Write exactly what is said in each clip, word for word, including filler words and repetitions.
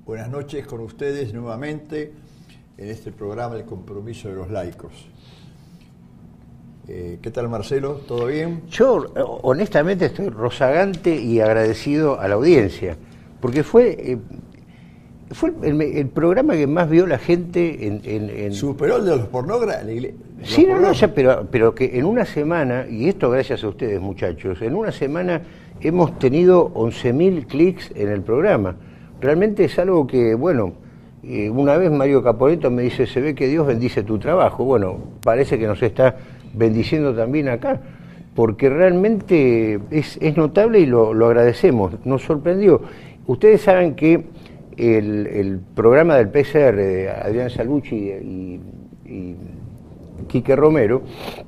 Buenas noches con ustedes nuevamente en este programa El Compromiso de los Laicos. Eh, ¿Qué tal, Marcelo? ¿Todo bien? Yo honestamente estoy rozagante y agradecido a la audiencia, porque fue eh, fue el, el programa que más vio la gente en... en, en... ¿Superó el de los pornógrafos? Sí, no, no, ya, pero, pero que en una semana, y esto gracias a ustedes, muchachos, en una semana hemos tenido once mil clics en el programa. Realmente es algo que, bueno, eh, una vez Mario Caponeto me dice, se ve que Dios bendice tu trabajo. Bueno, parece que nos está bendiciendo también acá, porque realmente es, es notable y lo, lo agradecemos, nos sorprendió. Ustedes saben que el, el programa del P C R de Adrián Salvucci y, y, y Quique Romero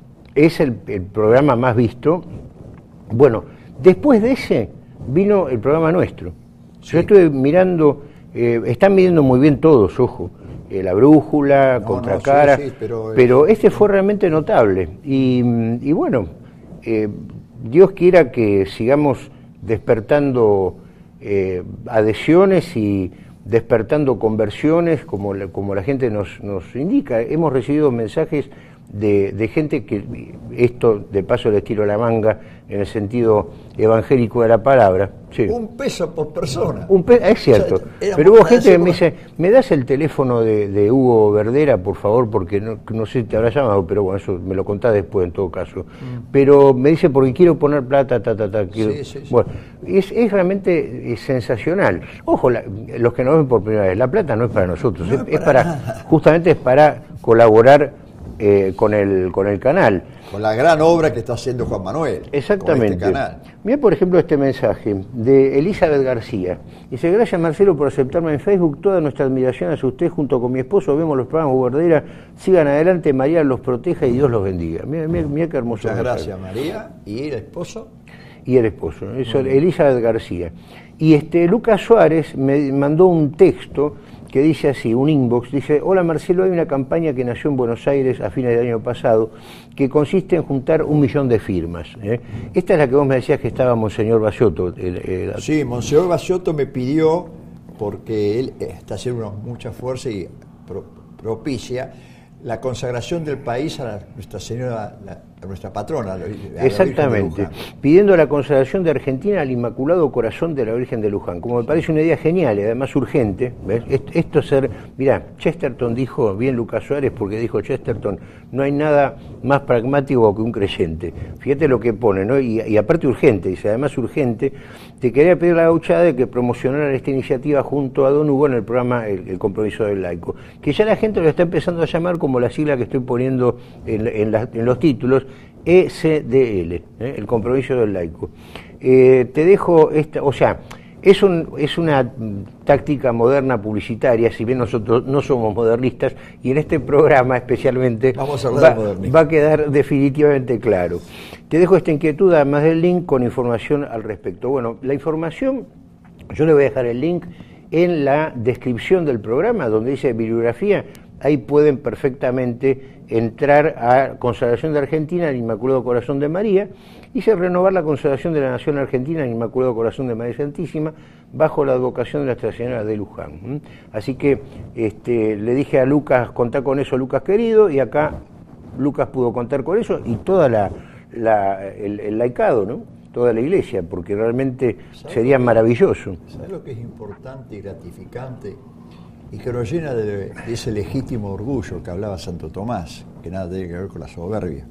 es el, el programa más visto. Bueno, después de ese vino el programa nuestro. Sí. Yo estuve mirando, eh, están midiendo muy bien todos, ojo, eh, la brújula, no, Contracara, no, sí, sí, pero, pero este fue realmente notable. Y, y bueno, eh, Dios quiera que sigamos despertando eh, adhesiones y despertando conversiones, como la, como la gente nos, nos indica. Hemos recibido mensajes de, de gente que, esto de paso les tiro la manga en el sentido evangélico de la palabra. Sí. Un peso por persona. Un pe es cierto, o sea, pero hubo gente que me dice, ¿me das el teléfono de, de Hugo Verdera, por favor? Porque no, no sé si te habrá llamado, pero bueno, eso me lo contás después en todo caso. Mm. Pero me dice, porque quiero poner plata, ta, ta, ta. Quiero... Sí, sí, sí. Bueno, es, es realmente es sensacional. Ojo, la, los que nos ven por primera vez, la plata no es para nosotros, no es, es para, para justamente es para colaborar Eh, con el con el canal. Con la gran obra que está haciendo Juan Manuel. Exactamente. Con este canal. Mira, por ejemplo, este mensaje de Elizabeth García. Dice, gracias Marcelo por aceptarme en Facebook, toda nuestra admiración hacia usted junto con mi esposo, vemos los programas Bobardera, sigan adelante, María los proteja y Dios los bendiga. Mira, mira, mira qué hermoso. Muchas gracias, María. ¿Y el esposo? Y el esposo, eso, Elizabeth García. Y este Lucas Suárez me mandó un texto que dice así, un inbox, dice, hola Marcelo, hay una campaña que nació en Buenos Aires a fines del año pasado que consiste en juntar un millón de firmas. ¿eh? Esta es la que vos me decías que estaba Monseñor Baciotto. El, el... Sí, Monseñor Baciotto me pidió, porque él está haciendo mucha fuerza y pro, propicia la consagración del país a la, Nuestra Señora, la, a nuestra patrona. A la, a Exactamente, la pidiendo la consagración de Argentina al Inmaculado Corazón de la Virgen de Luján, como me parece una idea genial y además urgente. ¿Ves? Esto ser, mirá, Chesterton dijo, bien Lucas Suárez, porque dijo Chesterton, no hay nada más pragmático que un creyente. Fíjate lo que pone, ¿no? Y, y aparte urgente, dice, además urgente, te quería pedir la gauchada de que promocionaran esta iniciativa junto a Don Hugo en el programa El, el Compromiso del Laico, que ya la gente lo está empezando a llamar como la sigla que estoy poniendo en, en, la, en los títulos, E C D L, ¿eh? El Compromiso del Laico. Eh, te dejo esta, o sea, es, un, es una táctica moderna publicitaria, si bien nosotros no somos modernistas, y en este programa especialmente Vamos a hablar va, de va a quedar definitivamente claro. Te dejo esta inquietud, además del link, con información al respecto. Bueno, la información, yo le voy a dejar el link en la descripción del programa, donde dice bibliografía. Ahí pueden perfectamente entrar a Consagración de Argentina al Inmaculado Corazón de María y se renovar la consagración de la Nación Argentina al Inmaculado Corazón de María Santísima bajo la advocación de Nuestra Señora de Luján. Así que este, le dije a Lucas, contá con eso, Lucas querido, y acá Lucas pudo contar con eso y toda la, la el, el laicado, ¿no? Toda la iglesia, porque realmente sería maravilloso. ¿Sabes lo que es importante y gratificante? Y que nos llena de, de ese legítimo orgullo que hablaba Santo Tomás, que nada tiene que ver con la soberbia.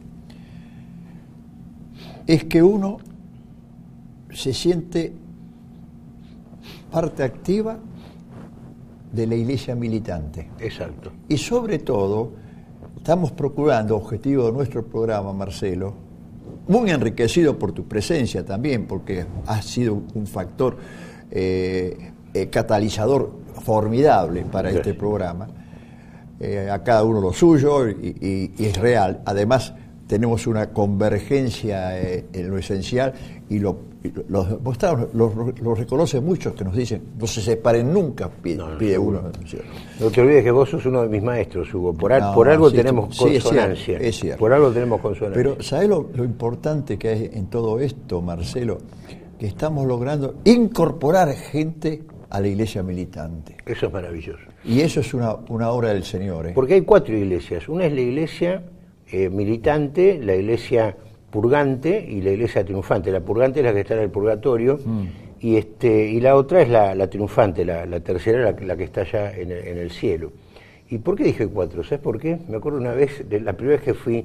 Es que uno se siente parte activa de la iglesia militante. Exacto. Y sobre todo, estamos procurando, objetivo de nuestro programa, Marcelo, muy enriquecido por tu presencia también, porque has sido un factor eh, eh, catalizador formidable para Gracias. Este programa, eh, a cada uno lo suyo y, y, y es real. Además tenemos una convergencia eh, en lo esencial y lo, lo, lo, lo, lo reconocen muchos que nos dicen no se separen nunca, pide, no, no, pide uno. No te olvides que vos sos uno de mis maestros, Hugo, por, no, por algo sí, tenemos sí, consonancia, es cierto, es cierto. Por algo tenemos consonancia. Pero ¿sabés lo, lo importante que hay en todo esto, Marcelo? Que estamos logrando incorporar gente a la iglesia militante. Eso es maravilloso. Y eso es una, una obra del Señor. ¿eh? Porque hay cuatro iglesias. Una es la iglesia eh, militante, la iglesia purgante y la iglesia triunfante. La purgante es la que está en el purgatorio mm. y este y la otra es la, la triunfante, la, la tercera, la, la que está allá en el, en el cielo. ¿Y por qué dije cuatro? ¿Sabes por qué? Me acuerdo una vez, de la primera vez que fui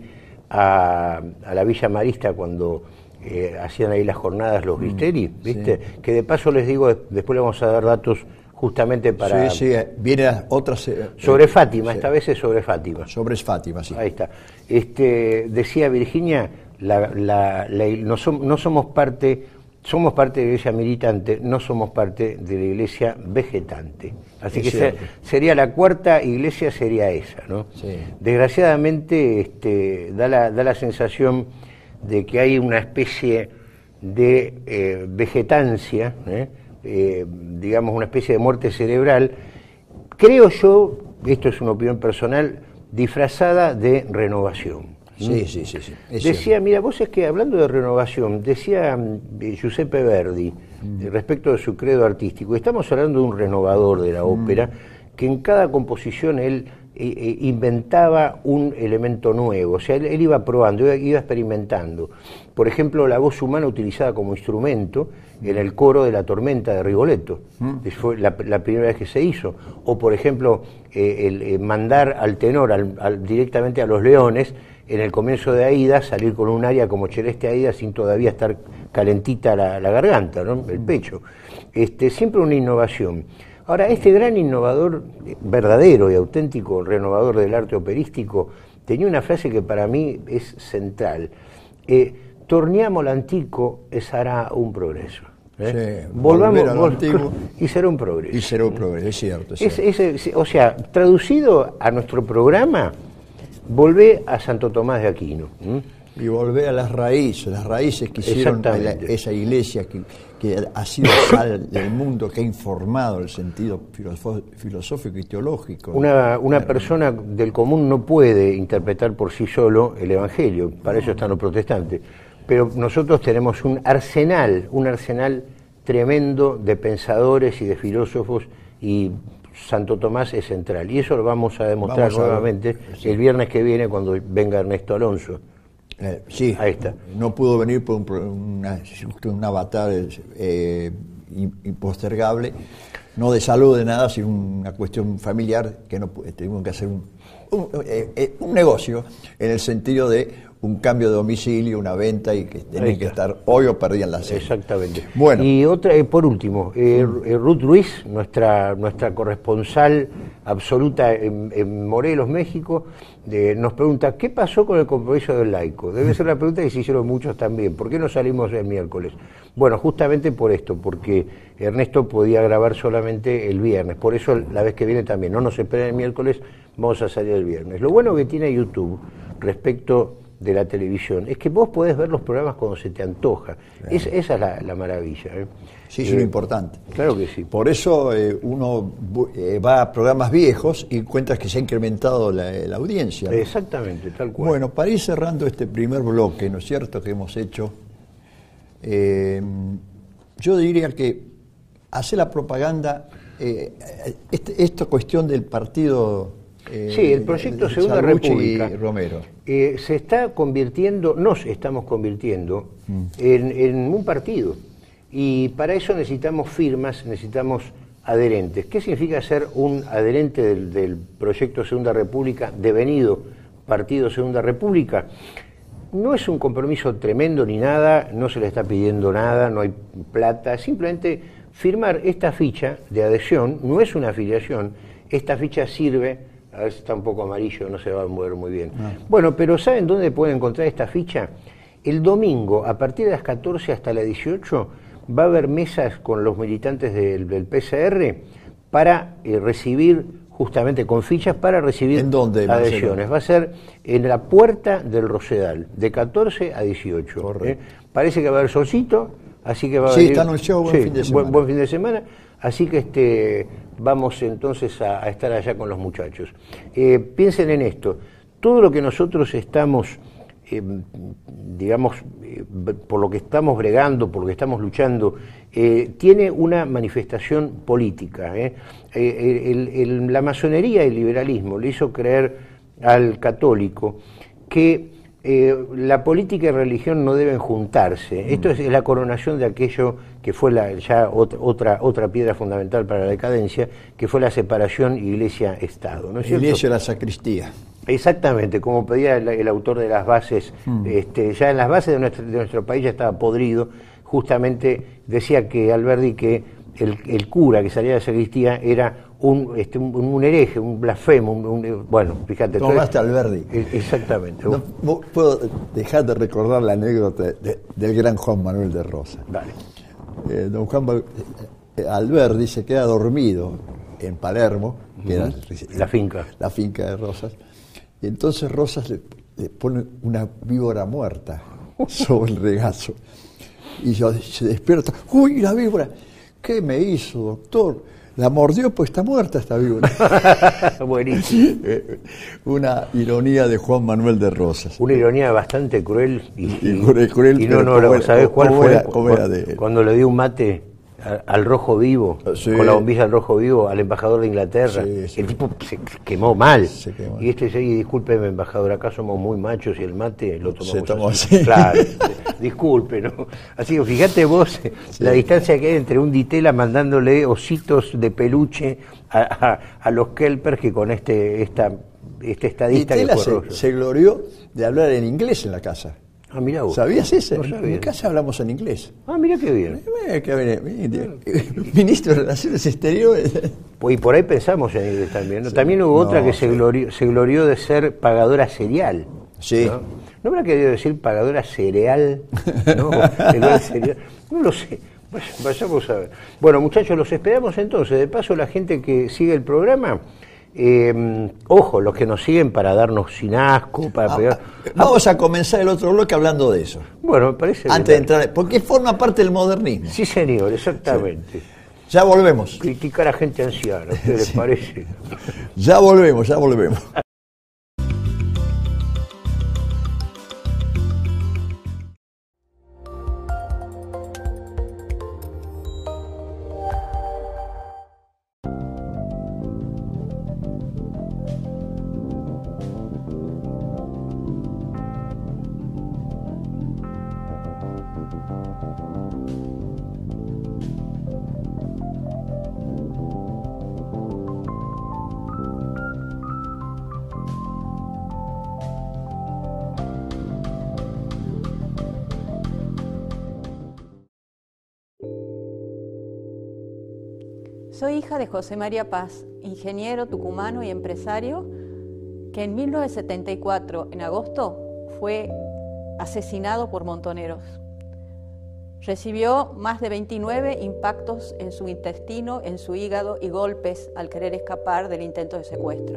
a, a la Villa Marista cuando eh, hacían ahí las jornadas los Gristeri, mm, ¿viste? Sí. Que de paso les digo, después le vamos a dar datos justamente para... Sí, sí, vienen otras... Eh, sobre Fátima, sí. Esta vez es sobre Fátima. Sobre Fátima, sí. Ahí está. Este, decía Virginia, la, la, la, no, som, no somos parte... Somos parte de la iglesia militante, no somos parte de la iglesia vegetante. Así es que ser, sería la cuarta iglesia, sería esa, ¿no? Sí. Desgraciadamente este, da, la, da la sensación de que hay una especie de eh, vegetancia, ¿eh? Eh, digamos una especie de muerte cerebral, creo yo, esto es una opinión personal, disfrazada de renovación. Sí, sí, sí, sí. Decía, cierto. Mira, vos es que hablando de renovación, decía eh, Giuseppe Verdi, mm. respecto de su credo artístico, estamos hablando de un renovador de la ópera, mm. que en cada composición él eh, eh, inventaba un elemento nuevo, o sea, él, él iba probando, iba, iba experimentando. Por ejemplo, la voz humana utilizada como instrumento en el coro de La Tormenta de Rigoletto, mm. fue la, la primera vez que se hizo. O, por ejemplo, eh, el, eh, mandar al tenor al, al, directamente a los leones, en el comienzo de Aida, salir con un aria como Celeste Aida sin todavía estar calentita la, la garganta, ¿no? El pecho. Este, siempre una innovación. Ahora, este gran innovador, verdadero y auténtico renovador del arte operístico, tenía una frase que para mí es central. Eh, Torniamo l'antico e sarà un progreso. ¿Eh? Sí, volvamos a lo antiguo y será un progreso. Y será un progreso, es cierto. Es cierto. Es, es, o sea, traducido a nuestro programa, volvé a Santo Tomás de Aquino. ¿Mm? Y volvé a las raíces, las raíces que hicieron la, esa iglesia que, que ha sido sal del mundo, que ha informado el sentido filosófico y teológico. Una, una persona del común no puede interpretar por sí solo el Evangelio, para eso están los protestantes. Pero nosotros tenemos un arsenal, un arsenal tremendo de pensadores y de filósofos, y Santo Tomás es central. Y eso lo vamos a demostrar vamos a nuevamente ver, sí. el viernes que viene cuando venga Ernesto Alonso. Eh, sí, ahí está. No pudo venir por un, una, un avatar eh, impostergable, no de salud de nada, sino una cuestión familiar que no tuvimos que hacer un, un, eh, un negocio en el sentido de un cambio de domicilio, una venta, y que tenían que estar hoy o perdían la cena. Exactamente. Bueno. Y otra, eh, por último, eh, Ruth Ruiz, nuestra nuestra corresponsal absoluta en, en Morelos, México, de, nos pregunta, ¿qué pasó con el compromiso del laico? Debe ser una pregunta que se hicieron muchos también. ¿Por qué no salimos el miércoles? Bueno, justamente por esto, porque Ernesto podía grabar solamente el viernes. Por eso la vez que viene también, no nos esperen el miércoles, vamos a salir el viernes. Lo bueno que tiene YouTube respecto de la televisión es que vos podés ver los programas cuando se te antoja. Claro. Es, esa es la, la maravilla. ¿eh? Sí, es eh, lo importante. Claro que sí. Por eso eh, uno eh, va a programas viejos y encuentras que se ha incrementado la, la audiencia, ¿no? Exactamente, tal cual. Bueno, para ir cerrando este primer bloque, ¿no es cierto?, que hemos hecho, eh, yo diría que hacer la propaganda, eh, este, esta cuestión del partido... Eh, sí, el proyecto Segunda República y Romero. Eh, se está convirtiendo, nos estamos convirtiendo mm. en, en un partido, y para eso necesitamos firmas, necesitamos adherentes. ¿Qué significa ser un adherente del, del proyecto Segunda República, devenido Partido Segunda República? No es un compromiso tremendo ni nada, no se le está pidiendo nada, no hay plata, simplemente firmar esta ficha de adhesión. No es una afiliación, esta ficha sirve... A ver si está un poco amarillo, no se va a mover muy bien. No. Bueno, pero ¿saben dónde pueden encontrar esta ficha? El domingo, a partir de las catorce hasta las dieciocho, va a haber mesas con los militantes del, del P C R para eh, recibir, justamente con fichas, para recibir ¿En dónde, adhesiones. Va a ser en la Puerta del Rosedal, de catorce a dieciocho. ¿eh? Parece que va a haber solcito, así que va a sí, venir... está anunciado buen sí, fin de semana. Buen, buen fin de semana. Así que este, vamos entonces a, a estar allá con los muchachos. Eh, piensen en esto, todo lo que nosotros estamos eh, digamos, eh, por lo que estamos bregando, por lo que estamos luchando, eh, tiene una manifestación política. ¿eh? Eh, el, el, la masonería y el liberalismo le hizo creer al católico que eh, la política y religión no deben juntarse. Mm. Esto es la coronación de aquello que fue la, ya otra, otra, otra piedra fundamental para la decadencia, que fue la separación iglesia-estado. ¿No es cierto? Iglesia la sacristía. Exactamente, como pedía el, el autor de las bases, mm. este, ya en las bases de nuestro, de nuestro país ya estaba podrido, justamente decía que Alberdi que el, el cura que salía de la sacristía era un, este, un, un hereje, un blasfemo, un, un, bueno, fíjate. Tomaste Alberdi. Exactamente. No, no puedo dejar de recordar la anécdota de, de, del gran Juan Manuel de Rosas. Vale. Eh, don Juan eh, Alberdi se queda dormido en Palermo, que uh-huh. era la finca. La finca de Rosas. Y entonces Rosas le, le pone una víbora muerta sobre el regazo. Y yo, se despierta. ¡Uy, la víbora! ¿Qué me hizo, doctor? La mordió, pues está muerta esta víbora. Buenísimo. Una ironía de Juan Manuel de Rosas. Una ironía bastante cruel. Y, y, y cruel, cruel, y no, no, era, ¿sabés cuál cómo fue? Era, cómo era de... Cuando le dio un mate al rojo vivo, sí. con la bombilla al rojo vivo, al embajador de Inglaterra. Sí, sí. El tipo se quemó mal. Se quemó. Y este dice, discúlpeme, embajador, acá somos muy machos y el mate lo tomamos se tomó así. así. Claro, disculpe, ¿no? Así que fíjate vos sí. la distancia que hay entre un Ditela mandándole ositos de peluche a, a, a los Kelpers que con este esta este estadista Ditela que se, se glorió de hablar en inglés en la casa. Ah, mirá vos. ¿Sabías eso? No sabía. En mi casa hablamos en inglés. Ah, mirá qué bien. Ministro de Relaciones Exteriores. Pues, y por ahí pensamos en inglés también. ¿no? Sí. También hubo no, otra que sí. se, glorió, se glorió de ser pagadora serial. Sí. ¿No, ¿No habrá querido decir pagadora cereal? No, cereal. No lo sé. Vayamos a ver. Bueno, muchachos, los esperamos entonces. De paso, la gente que sigue el programa... Eh, ojo, los que nos siguen para darnos sin asco, para ah, pegar. Vamos a comenzar el otro bloque hablando de eso. Bueno, me parece. Antes de entrar, porque forma parte del modernismo. Sí, señor, exactamente. Sí. Ya volvemos. Criticar a gente anciana, ¿a ustedes les sí. parece? Ya volvemos, ya volvemos. Soy hija de José María Paz, ingeniero tucumano y empresario, que en mil novecientos setenta y cuatro, en agosto, fue asesinado por montoneros. Recibió más de veintinueve impactos en su intestino, en su hígado y golpes al querer escapar del intento de secuestro.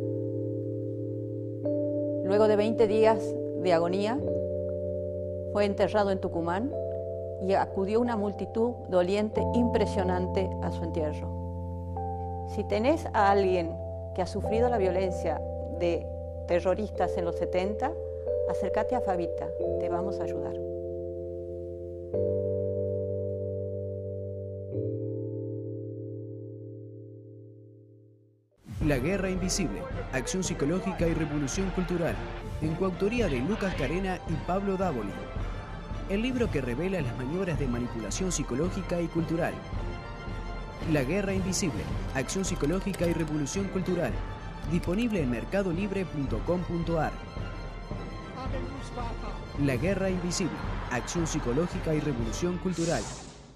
Luego de veinte días de agonía, fue enterrado en Tucumán y acudió una multitud doliente impresionante a su entierro. Si tenés a alguien que ha sufrido la violencia de terroristas en los setenta, acércate a Fabita, te vamos a ayudar. La Guerra Invisible, Acción Psicológica y Revolución Cultural, en coautoría de Lucas Carena y Pablo Dávoli. El libro que revela las maniobras de manipulación psicológica y cultural. La Guerra Invisible, Acción Psicológica y Revolución Cultural, disponible en mercado libre punto com punto a r. La Guerra Invisible, Acción Psicológica y Revolución Cultural.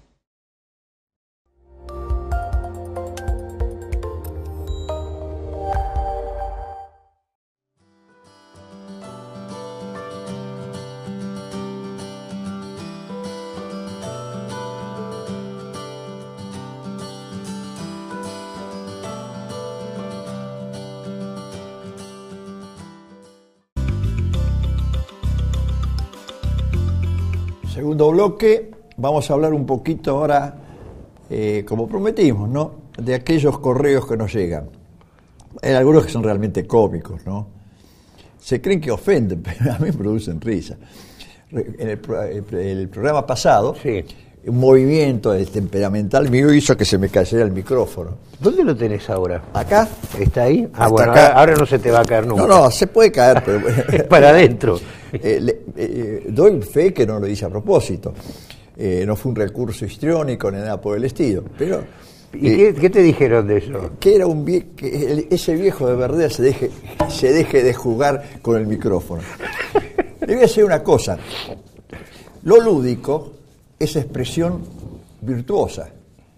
Segundo bloque, vamos a hablar un poquito ahora, eh, como prometimos, ¿no?, de aquellos correos que nos llegan. Hay algunos que son realmente cómicos, ¿no? se creen que ofenden, pero a mí me producen risa. En el, el programa pasado, sí, un movimiento temperamental mío hizo que se me cayera el micrófono. ¿Dónde lo tenés ahora? ¿Acá? ¿Está ahí? Ah, Hasta bueno, acá. Ahora, ahora no se te va a caer nunca. No, no, se puede caer, pero... Es para adentro. eh, le, eh, doy fe que no lo hice a propósito. Eh, no fue un recurso histriónico ni nada por el estilo, pero... ¿Y eh, qué, qué te dijeron de eso? Que era un vie que el, ese viejo de verdad se deje, se deje de jugar con el micrófono. Le voy a decir una cosa. Lo lúdico es expresión virtuosa.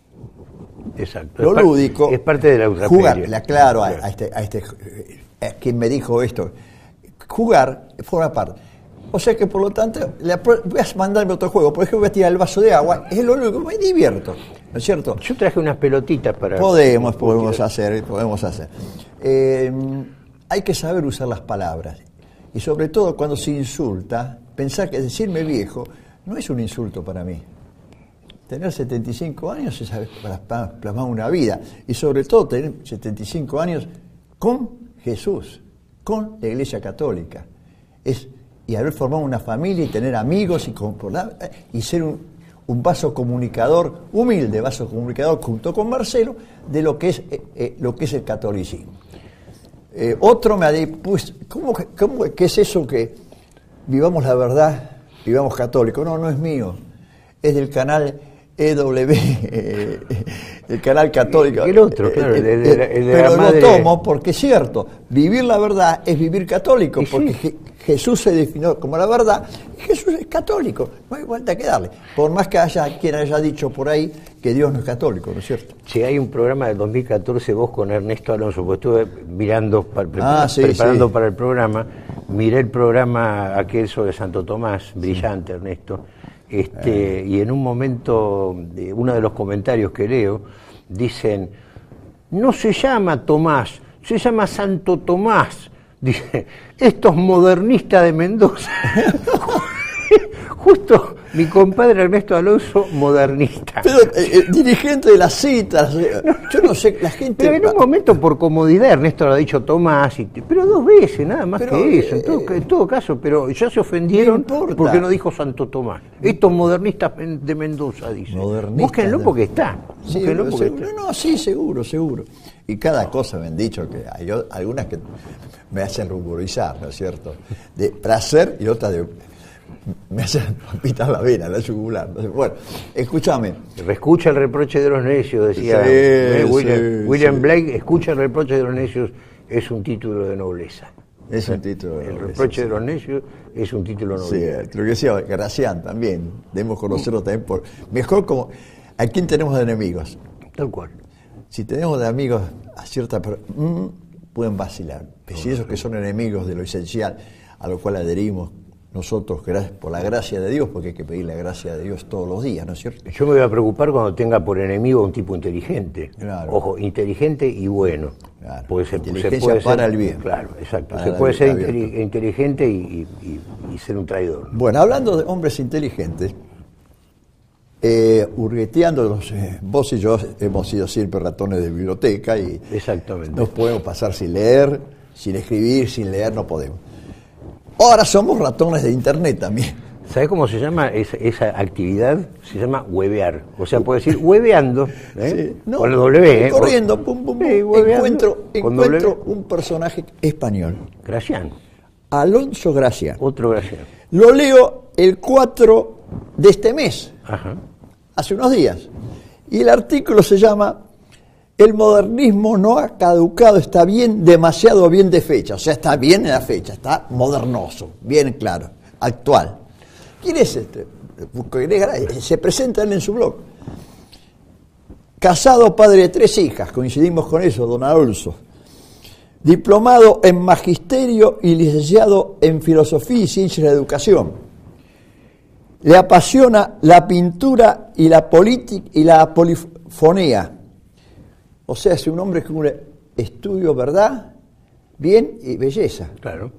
Exacto. Lo es lúdico es parte de la ultraperia. Jugar, le aclaro a, a este, a este a quien me dijo esto. Jugar forma parte. O sea que por lo tanto le voy a mandarme otro juego. Por ejemplo, voy a tirar el vaso de agua. Es lo único que me divierto. ¿No es cierto? Yo traje unas pelotitas para... Podemos, podemos hacer, podemos hacer. Eh, hay que saber usar las palabras. Y sobre todo cuando se insulta, pensar que decirme viejo no es un insulto para mí. Tener setenta y cinco años es plasmar una vida. Y sobre todo tener setenta y cinco años con Jesús, con la Iglesia Católica. Es, y haber formado una familia y tener amigos y, y ser un, un vaso comunicador, humilde vaso comunicador junto con Marcelo, de lo que es, eh, eh, lo que es el catolicismo. Eh, otro me ha dicho, pues, ¿cómo, cómo, ¿qué es eso que vivamos la verdad, vivamos católico? No, no es mío, es del canal E W, eh, el canal católico. El otro, claro, el, el, el, el de pero la madre... lo tomo porque es cierto, vivir la verdad es vivir católico, porque sí. Jesús se definió como la verdad, Jesús es católico, no hay vuelta que darle. Por más que haya quien haya dicho por ahí que Dios no es católico, ¿no es cierto? Sí, hay un programa del dos mil catorce, vos con Ernesto Alonso, porque estuve mirando, para, ah, sí, preparando sí. para el programa, miré el programa aquel sobre Santo Tomás, brillante, sí. Ernesto, este, eh. y en un momento, uno de los comentarios que leo, dicen, no se llama Tomás, se llama Santo Tomás. Dice, estos modernistas de Mendoza. Justo mi compadre Ernesto Alonso, modernista. Pero eh, eh, dirigente de las citas, yo no sé, la gente... Pero en un momento, por comodidad, Ernesto lo ha dicho Tomás, y, pero dos veces, nada más pero, que eso, en todo, en todo caso, pero ya se ofendieron no porque no dijo Santo Tomás. Estos modernistas de Mendoza, dice. Búsquenlo de... porque está. Sí, Búsquenlo porque seguro, está. No, sí, seguro, seguro. Y cada cosa me han dicho, que hay algunas que me hacen ruborizar, ¿no es cierto? De placer y otras de... me hacen palpitar la vena, la yugular. Bueno, escúchame. Escucha el reproche de los necios, decía sí, eh, William, sí, William sí. Blake, escucha el reproche de los necios, es un título de nobleza. Es un título de El nobleza, reproche sí. de los necios es un título de nobleza. Sí, lo que decía Gracián también, debemos conocerlo también por... Mejor como... ¿A quién tenemos de enemigos? Tal cual. Si tenemos de amigos a cierta... Mm, pueden vacilar. Pero si esos que son enemigos de lo esencial, a lo cual adherimos nosotros, por la gracia de Dios, porque hay que pedir la gracia de Dios todos los días, ¿no es cierto? Yo me voy a preocupar cuando tenga por enemigo a un tipo inteligente. Claro. Ojo, inteligente y bueno. Claro. Puede ser, Inteligencia se puede para ser, el bien. Claro, exacto. Para se puede ser abierto. inteligente y, y, y ser un traidor. Bueno, hablando de hombres inteligentes, eh, hurgueteándolos, eh, vos y yo hemos sido siempre ratones de biblioteca y exactamente. Nos podemos pasar sin leer, sin escribir, sin leer, no podemos. Ahora somos ratones de internet también. ¿Sabés cómo se llama esa, esa actividad? Se llama huevear. O sea, puede decir hueveando, ¿eh? Sí. No, con el W, ¿eh? corriendo, pum, pum, pum, sí, encuentro, encuentro W. un personaje español. Gracián. Alonso Gracián. Otro Gracián. Lo leo el cuatro de este mes, Ajá. hace unos días. Y el artículo se llama El modernismo no ha caducado, está bien, demasiado bien de fecha. O sea, está bien en la fecha, está modernoso, bien claro, actual. ¿Quién es este? Se presenta él en su blog. Casado, padre de tres hijas, coincidimos con eso, don Alonso. Diplomado en Magisterio y licenciado en Filosofía y Ciencias de la Educación. Le apasiona la pintura y la política y la polifonía. O sea, es un hombre que une estudio, verdad, bien y belleza. Claro.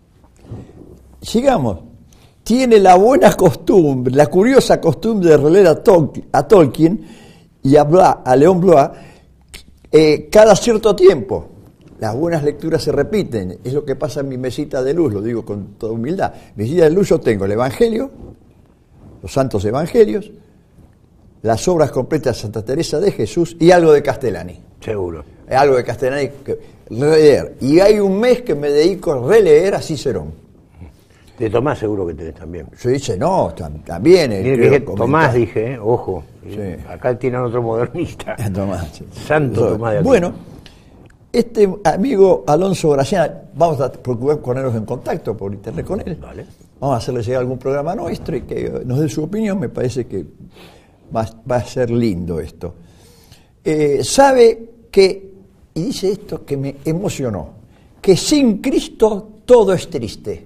Sigamos. Tiene la buena costumbre, la curiosa costumbre de releer a, Tol- a Tolkien y a, Bla, a León Blois eh, cada cierto tiempo. las buenas lecturas se repiten, es lo que pasa en mi mesita de luz, lo digo con toda humildad. Mi mesita de luz yo tengo el Evangelio, los santos evangelios, las obras completas de Santa Teresa de Jesús y algo de Castellani. Seguro. Algo de Castellani que releer. Y hay un mes que me dedico a releer a Cicerón. De Tomás seguro que tenés también. Yo dije, no, tam, también. Mire que dije, Tomás dije, eh, ojo, sí. Acá tienen otro modernista. Tomás, sí. Santo so, Tomás de Aquino. Bueno, este amigo Alonso Gracián, vamos a procurar ponernos en contacto por internet con él. Vale. Vamos a hacerle llegar algún programa nuestro y que nos dé su opinión, me parece que va, va a ser lindo esto. Eh, sabe que, y dice esto que me emocionó, que sin Cristo todo es triste.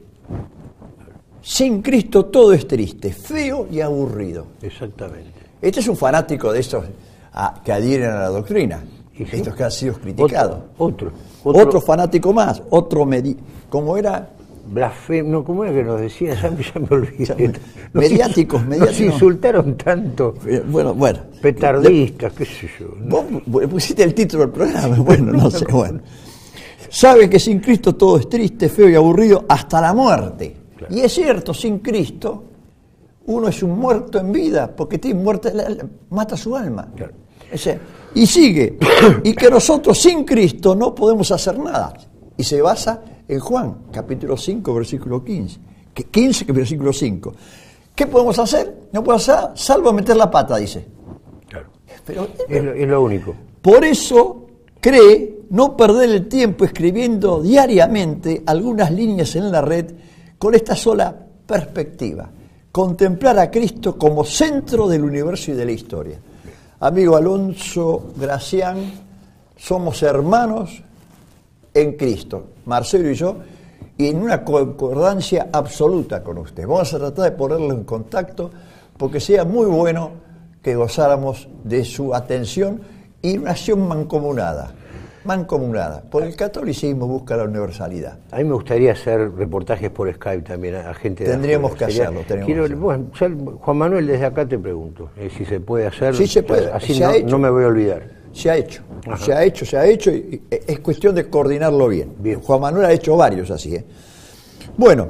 Sin Cristo todo es triste, feo y aburrido. Exactamente. Este es un fanático de estos a, que adhieren a la doctrina, ¿Sí? estos que han sido criticados. Otro, otro, otro fanático más, otro, medi ¿cómo era? Blasfemo, no, ¿cómo era que nos decía? Ya, ya me olvidé. Nos mediáticos, nos mediáticos. Nos insultaron tanto. Bueno, bueno. Petardistas, qué sé yo. ¿no? Vos pusiste el título del programa, bueno, no sé, bueno. Sabe que sin Cristo todo es triste, feo y aburrido hasta la muerte. Claro. Y es cierto, sin Cristo uno es un muerto en vida, porque tiene muerte, mata su alma. Claro. Ese, y sigue, y que nosotros sin Cristo no podemos hacer nada. Y se basa en Juan, capítulo cinco, versículo quince. quince, versículo cinco. ¿Qué podemos hacer? No podemos hacer salvo meter la pata, dice. Claro. Pero, es, lo, es lo único. Por eso cree no perder el tiempo escribiendo diariamente algunas líneas en la red con esta sola perspectiva. Contemplar a Cristo como centro del universo y de la historia. Amigo Alonso Gracián, somos hermanos en Cristo, Marcelo y yo, y en una concordancia absoluta con usted. Vamos a tratar de ponerlo en contacto porque sea muy bueno que gozáramos de su atención y una acción mancomunada. Mancomunada, porque el catolicismo busca la universalidad. A mí me gustaría hacer reportajes por Skype también a gente de Tendríamos afuera. que Sería, hacerlo. Tenemos quiero, que hacerlo. Bueno, ya, Juan Manuel, desde acá te pregunto, eh, si se puede hacer. Sí se puede. Así se no, ha hecho. no me voy a olvidar. Se ha hecho, Ajá. se ha hecho, se ha hecho, y es cuestión de coordinarlo bien. Bien. Juan Manuel ha hecho varios así. ¿eh? Bueno,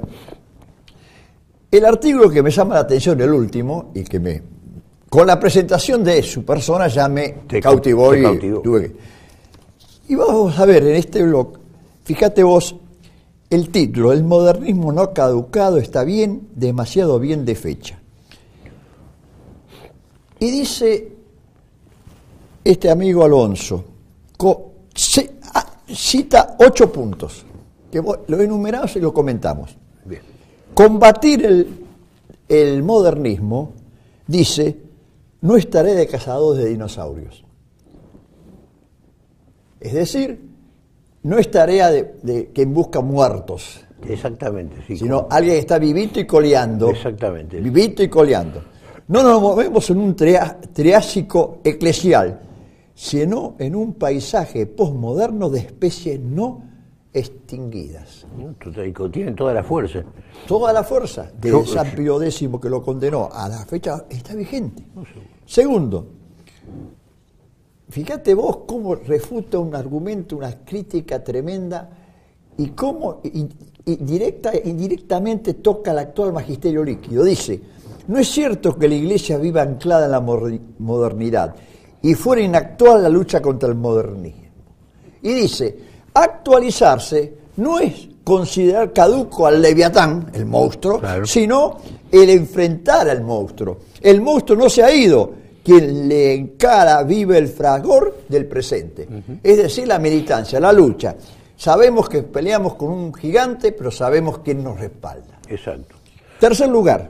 el artículo que me llama la atención, el último, y que me, con la presentación de su persona ya me te cautivó te y cautivó. tuve que... Y vamos a ver en este blog, fíjate vos, el título, el modernismo no caducado está bien, demasiado bien de fecha. Y dice este amigo Alonso, co, se, a, cita ocho puntos, que vos, lo enumeramos y lo comentamos. Bien. Combatir el, el modernismo, dice, no estaré de cazadores de dinosaurios. Es decir, no es tarea de, de quien busca muertos. Exactamente, sí. Sino como... alguien que está vivito y coleando. Exactamente. Vivito y coleando. No nos movemos en un tria, triásico eclesial, sino en un paisaje posmoderno de especies no extinguidas. Tienen toda la fuerza. Toda la fuerza de Yo, San Pío X que lo condenó a la fecha está vigente. No sé. Segundo, fíjate vos cómo refuta un argumento, una crítica tremenda y cómo indirecta, indirectamente toca el actual magisterio líquido. Dice, no es cierto que la Iglesia viva anclada en la modernidad y fuera inactual la lucha contra el modernismo. Y dice, actualizarse no es considerar caduco al Leviatán, el monstruo, claro, sino el enfrentar al monstruo. El monstruo no se ha ido. Quien le encara vive el fragor del presente. Uh-huh. Es decir, la militancia, la lucha. Sabemos que peleamos con un gigante, pero sabemos quién nos respalda. Exacto. Tercer lugar.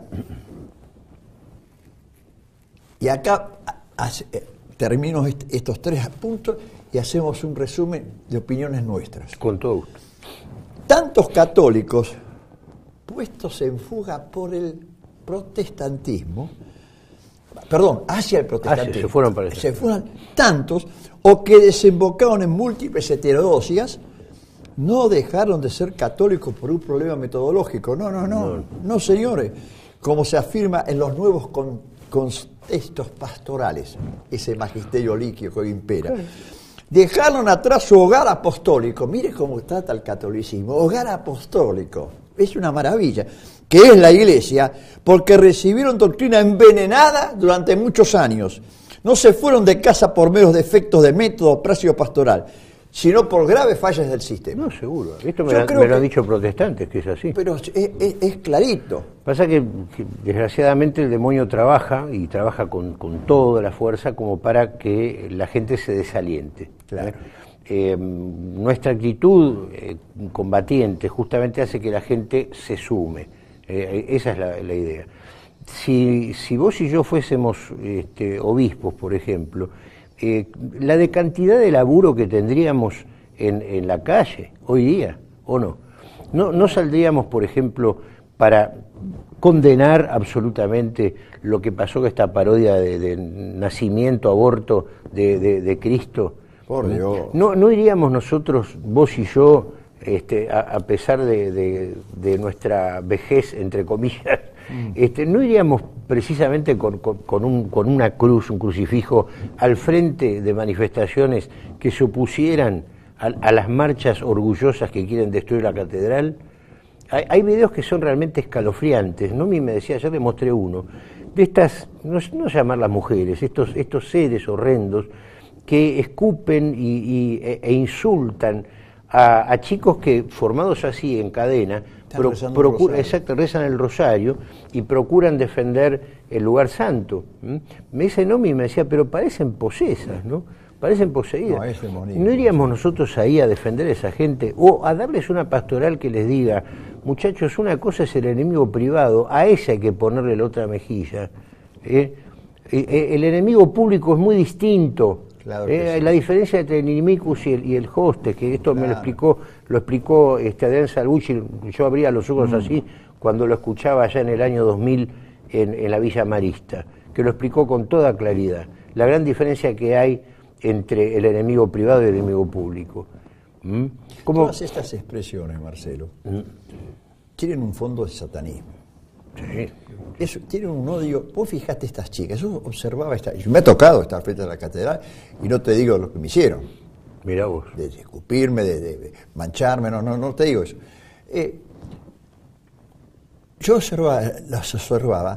Y acá hace, eh, termino est- estos tres puntos y hacemos un resumen de opiniones nuestras. Con todo gusto. Tantos católicos puestos en fuga por el protestantismo, perdón, hacia el protestantismo. Hacia, se fueron para eso. Se fueron tantos, o que desembocaron en múltiples heterodoxias, no dejaron de ser católicos por un problema metodológico. No, no, no, no, no señores. Como se afirma en los nuevos con, contextos pastorales, ese magisterio líquido que hoy impera. Claro. dejaron atrás su hogar apostólico. Mire cómo trata el catolicismo, hogar apostólico. Es una maravilla, que es la Iglesia, porque recibieron doctrina envenenada durante muchos años. No se fueron de casa por meros defectos de método práctico pastoral, sino por graves fallas del sistema. No, seguro. Esto me, la, me lo que, han dicho protestantes, que es así. Pero es, es, es clarito. Pasa que, que, desgraciadamente, el demonio trabaja, y trabaja con, con toda la fuerza, como para que la gente se desaliente. Claro. Eh, nuestra actitud eh, combatiente justamente hace que la gente se sume. Eh, esa es la, la idea. Si, si vos y yo fuésemos este, obispos, por ejemplo, eh, la de cantidad de laburo que tendríamos en, en la calle hoy día, ¿o no? no? No saldríamos, por ejemplo, para condenar absolutamente lo que pasó con esta parodia de, de nacimiento, aborto de, de, de Cristo. Por Dios. No, no iríamos nosotros, vos y yo, este, a, a pesar de, de, de nuestra vejez, entre comillas, mm. este, no iríamos precisamente con, con, con, un, con una cruz, un crucifijo, al frente de manifestaciones que se opusieran a, a las marchas orgullosas que quieren destruir la catedral. Hay, hay videos que son realmente escalofriantes, ¿no? A mí me decía, ayer le mostré uno, de estas, no, no llamarlas mujeres, estos, estos seres horrendos que escupen y, y, e, e insultan a, a chicos que, formados así en cadena, pro, procura, exacto, rezan el rosario y procuran defender el lugar santo. ¿Mm? Me dice Nomi y me decía, pero parecen posesas, ¿no? Parecen poseídas. No, es demoníaco. ¿No iríamos nosotros ahí a defender a esa gente o a darles una pastoral que les diga, muchachos, una cosa es el enemigo privado, a ese hay que ponerle la otra mejilla? ¿Eh? El enemigo público es muy distinto. Claro eh, sí. La diferencia entre el inimicus y el, y el hoste, que esto claro. me lo explicó, lo explicó este Adrián Salvucci, yo abría los ojos mm. así cuando lo escuchaba allá en el año dos mil en, en la Villa Marista, que lo explicó con toda claridad. La gran diferencia que hay entre el enemigo privado y el enemigo público. ¿Mm? ¿Cómo? Todas estas expresiones, Marcelo, ¿Mm? tienen un fondo de satanismo. Sí. Eso, tienen un odio. Vos fijaste estas chicas, yo observaba esta, me ha tocado estar frente a la catedral y no te digo lo que me hicieron. Mirá vos. De, de escupirme, de, de mancharme, no, no, no te digo eso. Eh, yo observaba, las observaba,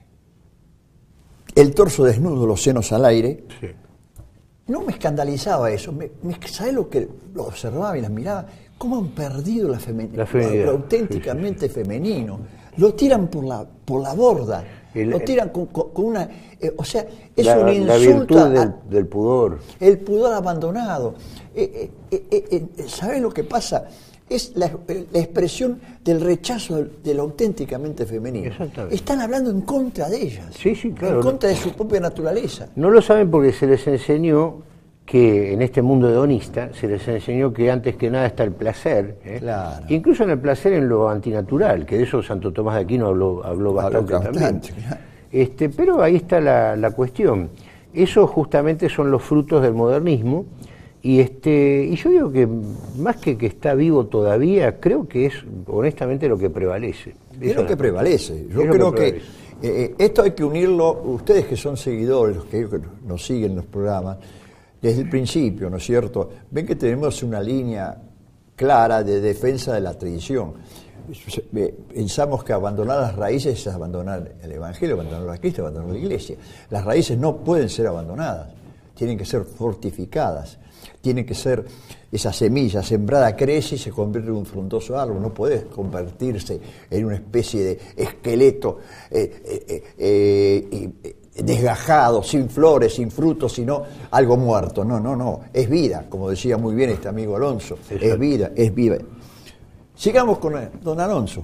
el torso desnudo, los senos al aire. Sí. No me escandalizaba eso. Me, me, ¿Sabés lo que lo observaba y las miraba? ¿Cómo han perdido la femenina? Lo, lo auténticamente sí, sí. femenino. Lo tiran por la por la borda, el, lo tiran con, con, con una... Eh, o sea, es la, un insulto... La virtud del, a, del pudor. El pudor abandonado. Eh, eh, eh, eh, ¿Sabés lo que pasa? Es la, la expresión del rechazo del, del auténticamente femenino. Exactamente. Están hablando en contra de ellas. Sí, sí, claro. En contra de su propia naturaleza. No lo saben porque se les enseñó que en este mundo hedonista se les enseñó que antes que nada está el placer, ¿eh? Claro. Incluso en el placer en lo antinatural, que de eso Santo Tomás de Aquino habló, habló bastante, habló también. Bastante, claro. Este, pero ahí está la, la cuestión. Eso justamente son los frutos del modernismo y este y yo digo que más que que está vivo todavía, creo que es honestamente lo que prevalece. Es lo que prevalece. Yo creo que, que eh, esto hay que unirlo, ustedes que son seguidores, los que nos siguen los programas, desde el principio, ¿no es cierto? Ven que tenemos una línea clara de defensa de la tradición. Pensamos que abandonar las raíces es abandonar el Evangelio, abandonar a Cristo, abandonar la Iglesia. Las raíces no pueden ser abandonadas, tienen que ser fortificadas, tienen que ser esa semilla sembrada, crece y se convierte en un frondoso árbol. No puede convertirse en una especie de esqueleto eh, eh, eh, eh, desgajado, sin flores, sin frutos, sino algo muerto. No, no, no, es vida, como decía muy bien este amigo Alonso, Exacto. es vida, es vida. Sigamos con don Alonso.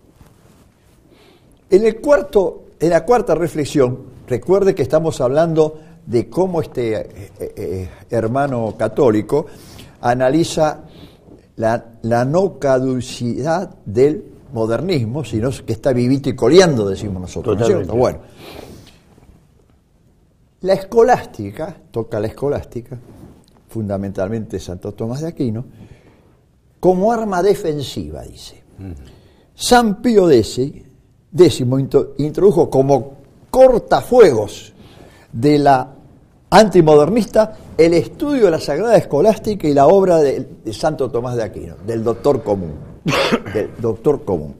En el cuarto, en la cuarta reflexión, recuerde que estamos hablando de cómo este eh, eh, hermano católico analiza la, la no caducidad del modernismo, sino que está vivito y coleando, decimos nosotros, ¿no es cierto? Bueno, la escolástica, toca la escolástica, fundamentalmente Santo Tomás de Aquino, como arma defensiva, dice. Uh-huh. San Pío X introdujo como cortafuegos de la antimodernista, el estudio de la Sagrada Escolástica y la obra de, de Santo Tomás de Aquino, del doctor común. del doctor común.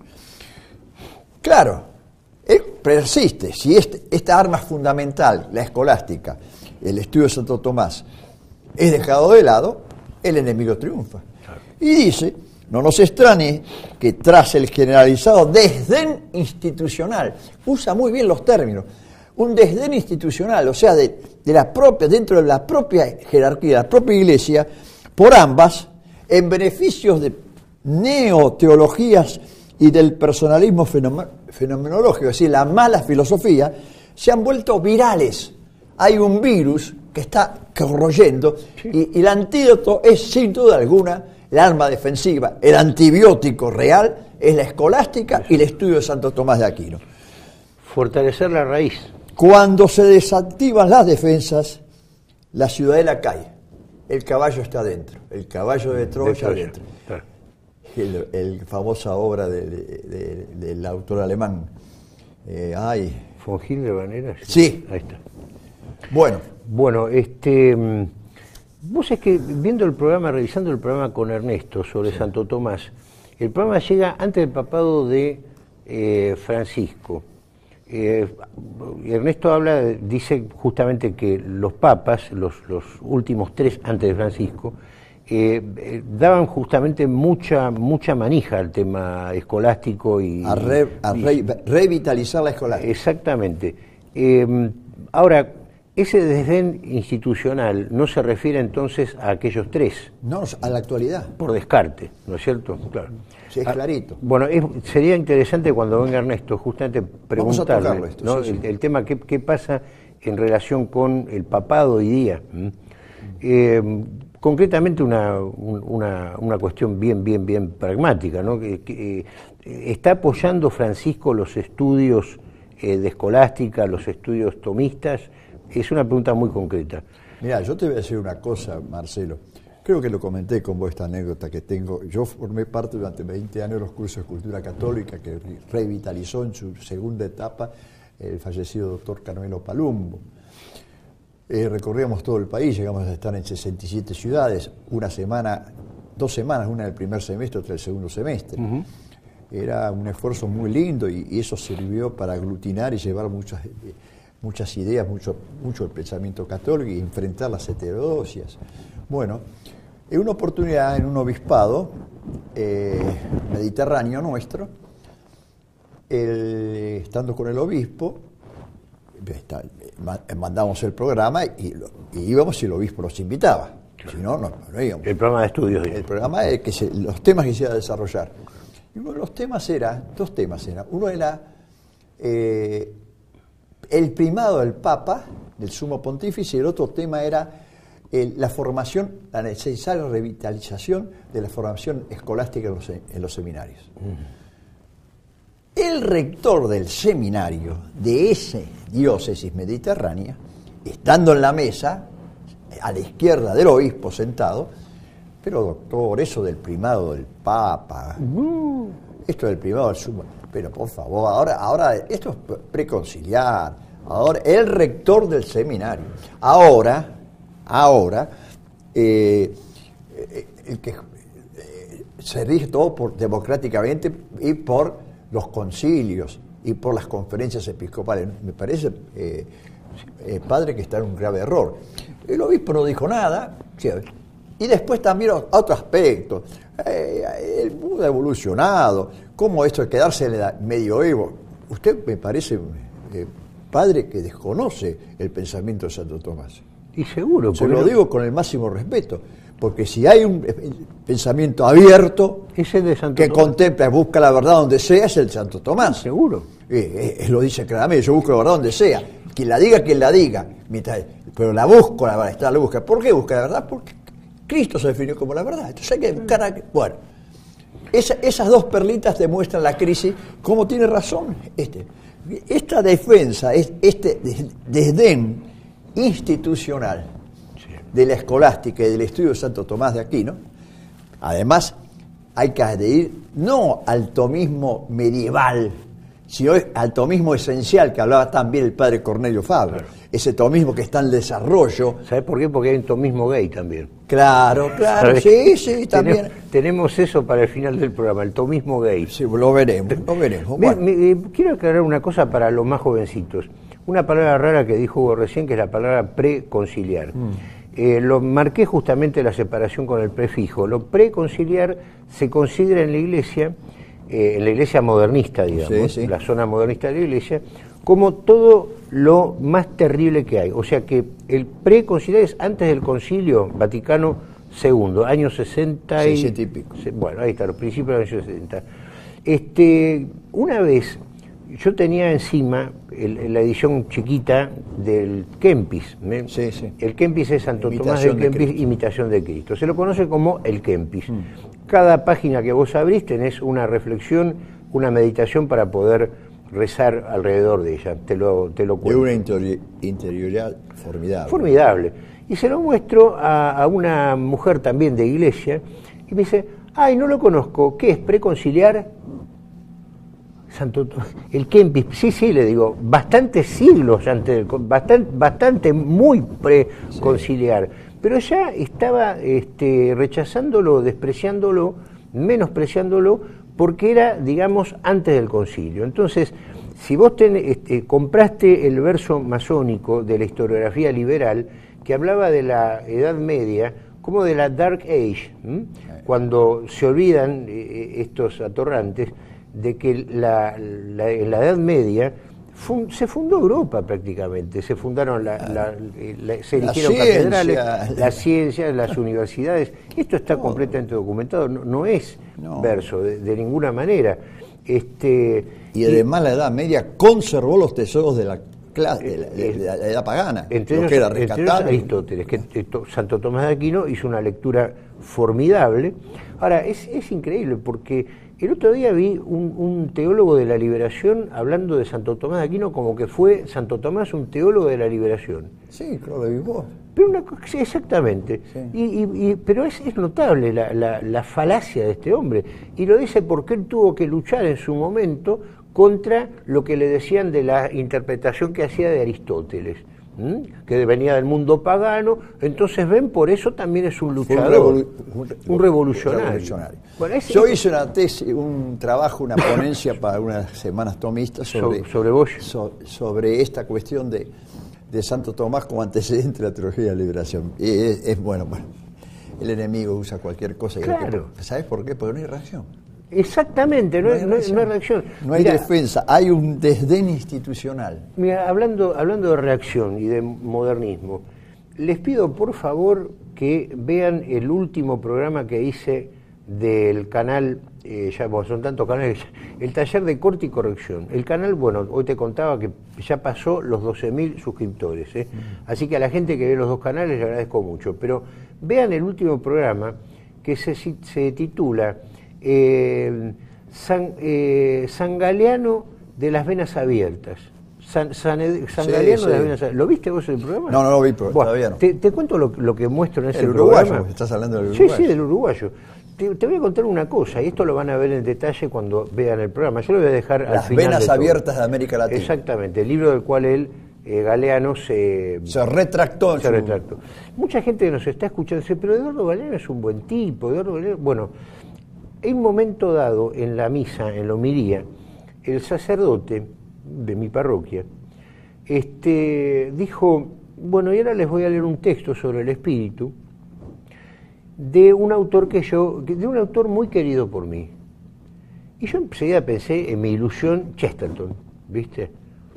Claro, él persiste. Si este, esta arma fundamental, la escolástica, el estudio de Santo Tomás, es dejado de lado, el enemigo triunfa. Y dice, no nos extrañe que tras el generalizado desdén institucional, usa muy bien los términos, un desdén institucional, o sea, de, de la propia, dentro de la propia jerarquía, de la propia iglesia, por ambas, en beneficios de neoteologías y del personalismo fenomenológico, es decir, la mala filosofía, se han vuelto virales. Hay un virus que está corroyendo, sí. y, y el antídoto es, sin duda alguna, el arma defensiva, el antibiótico real es la escolástica y el estudio de Santo Tomás de Aquino. Fortalecer la raíz. Cuando se desactivan las defensas, la ciudadela cae. El caballo está adentro. El caballo de Troya adentro. Claro. El, el famosa obra de, de, de, del autor alemán. Eh, ay. ¿Von Hildebrand? Sí. Ahí está. Bueno. Bueno, este... Vos es que viendo el programa, revisando el programa con Ernesto sobre sí. Santo Tomás, el programa llega antes del papado de eh, Francisco. Eh, Ernesto habla, dice justamente que los papas, los, los últimos tres antes de Francisco, eh, eh, daban justamente mucha mucha manija al tema escolástico y... A, re, a re, revitalizar la escolástica. Exactamente. Eh, ahora, ese desdén institucional no se refiere entonces a aquellos tres. No, a la actualidad. Por descarte, ¿no es cierto? Claro. Sí, es clarito. Ah, bueno, es, sería interesante cuando venga Ernesto justamente preguntarle esto, ¿no? sí, sí. El, el tema qué, qué pasa en relación con el papado hoy día. ¿Mm? Eh, concretamente una, una, una cuestión bien, bien, bien pragmática, ¿no? Que, que, eh, ¿está apoyando Francisco los estudios eh, de escolástica, los estudios tomistas? Es una pregunta muy concreta. Mirá, yo te voy a decir una cosa, Marcelo. Creo que lo comenté con vos esta anécdota que tengo. Yo formé parte durante veinte años de los cursos de cultura católica que revitalizó en su segunda etapa el fallecido doctor Carmelo Palumbo. Eh, recorríamos todo el país, llegamos a estar en sesenta y siete ciudades, una semana, dos semanas, una del primer semestre, otra del segundo semestre. Uh-huh. Era un esfuerzo muy lindo y, y eso sirvió para aglutinar y llevar muchas... Eh, muchas ideas, mucho, mucho el pensamiento católico y enfrentar las heterodoxias. Bueno, en una oportunidad, en un obispado eh, mediterráneo nuestro, el, estando con el obispo, está, mandamos el programa y, y íbamos si el obispo nos invitaba. Si no, no, no íbamos. El programa de estudios. El programa de que se, los temas que se iba a desarrollar. Y uno de los temas era, dos temas eran, uno era... Eh, el primado del Papa, del Sumo Pontífice, y el otro tema era eh, la formación, la necesaria revitalización de la formación escolástica en los, en los seminarios. Mm. El rector del seminario de esa diócesis mediterránea, estando en la mesa, a la izquierda del obispo sentado, pero doctor, eso del primado del Papa, mm. esto del primado del Sumo... Pero por favor, ahora, ahora esto es preconciliar. Ahora, el rector del seminario. Ahora, ahora, eh, el que eh, se rige todo por, democráticamente y por los concilios y por las conferencias episcopales. Me parece, eh, eh, padre, que está en un grave error. El obispo no dijo nada, ¿sí? Y después también otro aspecto. Eh, el mundo ha evolucionado. ¿Cómo esto de quedarse en el medioevo? Usted me parece, eh, padre, que desconoce el pensamiento de Santo Tomás. Y seguro. Se lo digo con el máximo respeto, porque si hay un pensamiento abierto ¿Es el de Santo que Tomás? Contempla, busca la verdad donde sea, es el Santo Tomás. Seguro. Eh, eh, lo dice claramente, yo busco la verdad donde sea. Quien la diga, quien la diga. Mientras, pero la busco, la verdad, está la busca. ¿Por qué busca la verdad? Porque Cristo se definió como la verdad. Entonces hay que buscar a... Bueno, esa, esas dos perlitas demuestran la crisis, cómo tiene razón este. Esta defensa, este desdén institucional de la escolástica y del estudio de Santo Tomás de Aquino, además hay que adherir no al tomismo medieval Si hoy al tomismo esencial que hablaba también el padre Cornelio Fabro, claro. ese tomismo que está en desarrollo. ¿Sabes por qué? Porque hay un tomismo gay también. Claro, claro, ¿Sabes? sí, sí, también. Tenemos, tenemos eso para el final del programa, el tomismo gay. Sí, lo veremos, lo veremos. Me, Bueno. me, eh, quiero aclarar una cosa para los más jovencitos. Una palabra rara que dijo Hugo recién, que es la palabra preconciliar. Mm. Eh, lo marqué justamente la separación con el prefijo. Lo preconciliar se considera en la Iglesia, eh, en la Iglesia modernista, digamos, sí, sí. la zona modernista de la Iglesia, como todo lo más terrible que hay. O sea que el preconciliar es antes del Concilio Vaticano segundo, años sesenta y... sesenta y pico. Bueno, ahí está, los principios de los años sesenta. Este, una vez... Yo tenía encima el, la edición chiquita del Kempis. ¿eh? Sí, sí. El Kempis es Santo Imitación Tomás de Kempis, de Imitación de Cristo. Se lo conoce como el Kempis. Mm. Cada página que vos abrís tenés una reflexión, una meditación para poder rezar alrededor de ella. Te lo, te lo cuento. De una interior, interioridad formidable. Formidable. Y se lo muestro a, a una mujer también de iglesia y me dice, ay, no lo conozco, ¿qué es? ¿Preconciliar? Santo, el Kempis, sí, sí, le digo, bastantes siglos antes, bastante, bastante muy preconciliar, sí. Pero ya estaba este, rechazándolo, despreciándolo, menospreciándolo, porque era, digamos, antes del concilio. Entonces, si vos ten, este, compraste el verso masónico de la historiografía liberal, que hablaba de la Edad Media como de la Dark Age, ¿m? Cuando se olvidan eh, estos atorrantes, de que la, la, en la Edad Media fun, se fundó Europa prácticamente, se fundaron, la, la, la, se erigieron catedrales, la ciencia, las universidades. Esto está no. completamente documentado, no, no es no. verso de, de ninguna manera. Este, y además y, la Edad Media conservó los tesoros de la, clase, de la, de, de la Edad Pagana, entre ellos, que era entre ellos Aristóteles, que Santo Tomás de Aquino hizo una lectura formidable. Ahora, es, es increíble porque el otro día vi un, un teólogo de la liberación hablando de Santo Tomás de Aquino como que fue Santo Tomás un teólogo de la liberación. Sí, creo que vos. Pero una, sí, exactamente. Sí. Y, y, y, pero es, es notable la, la, la falacia de este hombre. Y lo dice porque él tuvo que luchar en su momento contra lo que le decían de la interpretación que hacía de Aristóteles, ¿m? que venía del mundo pagano. Entonces ven, por eso también es un luchador, un, revolu un, un revolucionario. revolucionario. Bueno, es, yo es, hice una tesis, un trabajo, una ponencia para unas semanas tomistas sobre, sobre, sobre, so, sobre esta cuestión de, de Santo Tomás como antecedente de la teología de la liberación. Y es, es bueno, bueno, el enemigo usa cualquier cosa. Y claro. Que, ¿sabes por qué? Porque no hay reacción. Exactamente, no, no, hay, no, reacción. no hay reacción. No hay Mirá, defensa, hay un desdén institucional. Mira, hablando, hablando de reacción y de modernismo, les pido por favor que vean el último programa que hice del canal, eh, ya bueno, son tantos canales, el taller de corte y corrección. El canal, bueno, hoy te contaba que ya pasó los doce mil suscriptores, ¿eh? Mm. Así que a la gente que ve los dos canales le agradezco mucho. Pero vean el último programa que se, se titula eh, San, eh, San Galeano de las venas abiertas. San, San, San sí, Galeano sí. de las venas abiertas. ¿Lo viste vos el programa? No, no lo vi, pero bueno, todavía no. Te, te cuento lo, lo que muestro en ese el uruguayo, programa. Estás hablando del uruguayo. Sí, sí, del uruguayo. Te, te voy a contar una cosa, y esto lo van a ver en detalle cuando vean el programa. Yo lo voy a dejar Las al final. Las venas abiertas de América Latina. Exactamente, el libro del cual él, eh, Galeano, se, se retractó. Se retractó. Mucha gente que nos está escuchando dice, pero Eduardo Galeano es un buen tipo. Eduardo Galeano... Bueno, en un momento dado, en la misa, en la homilía, el sacerdote de mi parroquia este, dijo, bueno, y ahora les voy a leer un texto sobre el espíritu, de un autor que yo, de un autor muy querido por mí. Y yo enseguida pensé en mi ilusión Chesterton, ¿viste?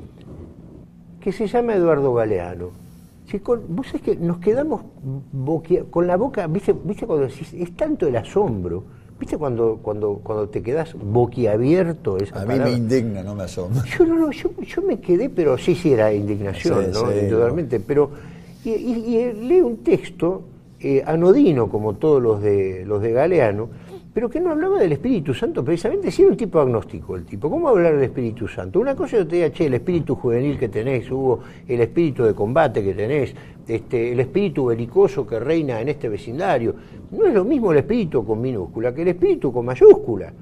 Que se llama Eduardo Galeano. Si con, vos sabés que nos quedamos boquia, con la boca, ¿viste? ¿Viste cuando decís, es tanto el asombro? ¿Viste cuando, cuando, cuando te quedás boquiabierto? Esa a palabra? mí me indigna, no me asombra. Yo no, no, yo, yo me quedé, pero sí, sí, era indignación, sí, ¿no? Sí, Totalmente, no. Pero, y, y, y leí un texto Eh, anodino como todos los de los de Galeano, pero que no hablaba del Espíritu Santo precisamente, si era un tipo agnóstico el tipo. ¿Cómo hablar del Espíritu Santo? Una cosa yo te diga, che, el espíritu juvenil que tenés, Hugo, el espíritu de combate que tenés, este, el espíritu belicoso que reina en este vecindario, no es lo mismo el espíritu con minúscula que el espíritu con mayúscula.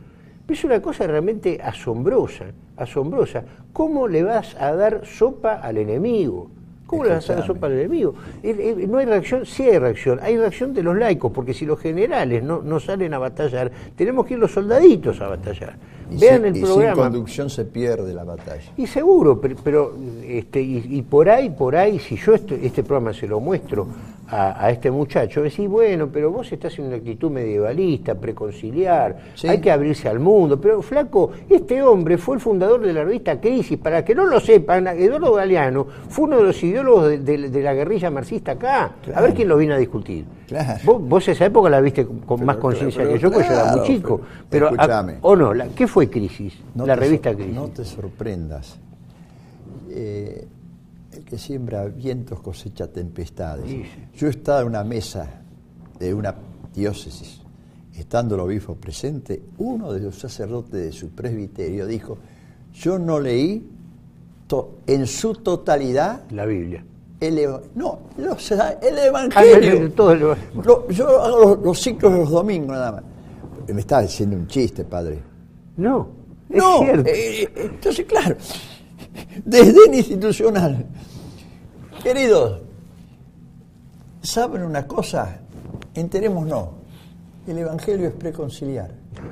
Es una cosa realmente asombrosa, asombrosa. ¿Cómo le vas a dar sopa al enemigo? ¿Cómo le vas a dar sopa al enemigo? No hay reacción, sí hay reacción, hay reacción de los laicos, porque si los generales no, no salen a batallar, tenemos que ir los soldaditos a batallar. Y Vean sin, el y programa. sin conducción se pierde la batalla. Y seguro, pero, pero este, y, y por ahí, por ahí, si yo este, este programa se lo muestro a, a este muchacho, decís, bueno, pero vos estás en una actitud medievalista, preconciliar, sí. Hay que abrirse al mundo. Pero, flaco, este hombre fue el fundador de la revista Crisis. Para que no lo sepan, Eduardo Galeano fue uno de los ideólogos de, de, de la guerrilla marxista acá. Claro. A ver quién lo vino a discutir. Claro. Vos, vos esa época la viste con, con pero, más conciencia que yo, claro, porque yo era muy chico. Pero, pero a, ¿o no? La, ¿Qué fue Crisis? No la revista Crisis. No te sorprendas. Eh, el que siembra vientos cosecha tempestades. Sí, sí. Yo estaba en una mesa de una diócesis, estando el obispo presente, uno de los sacerdotes de su presbiterio dijo, yo no leí to, en su totalidad la Biblia. El, no, los, el Evangelio. Ah, todo el... Lo, yo hago los, los ciclos de los domingos nada más. Me estaba diciendo un chiste, padre. No, es no, cierto. Eh, entonces, claro, desdén institucional. Queridos, ¿saben una cosa? Enterémonos, el Evangelio es preconciliar.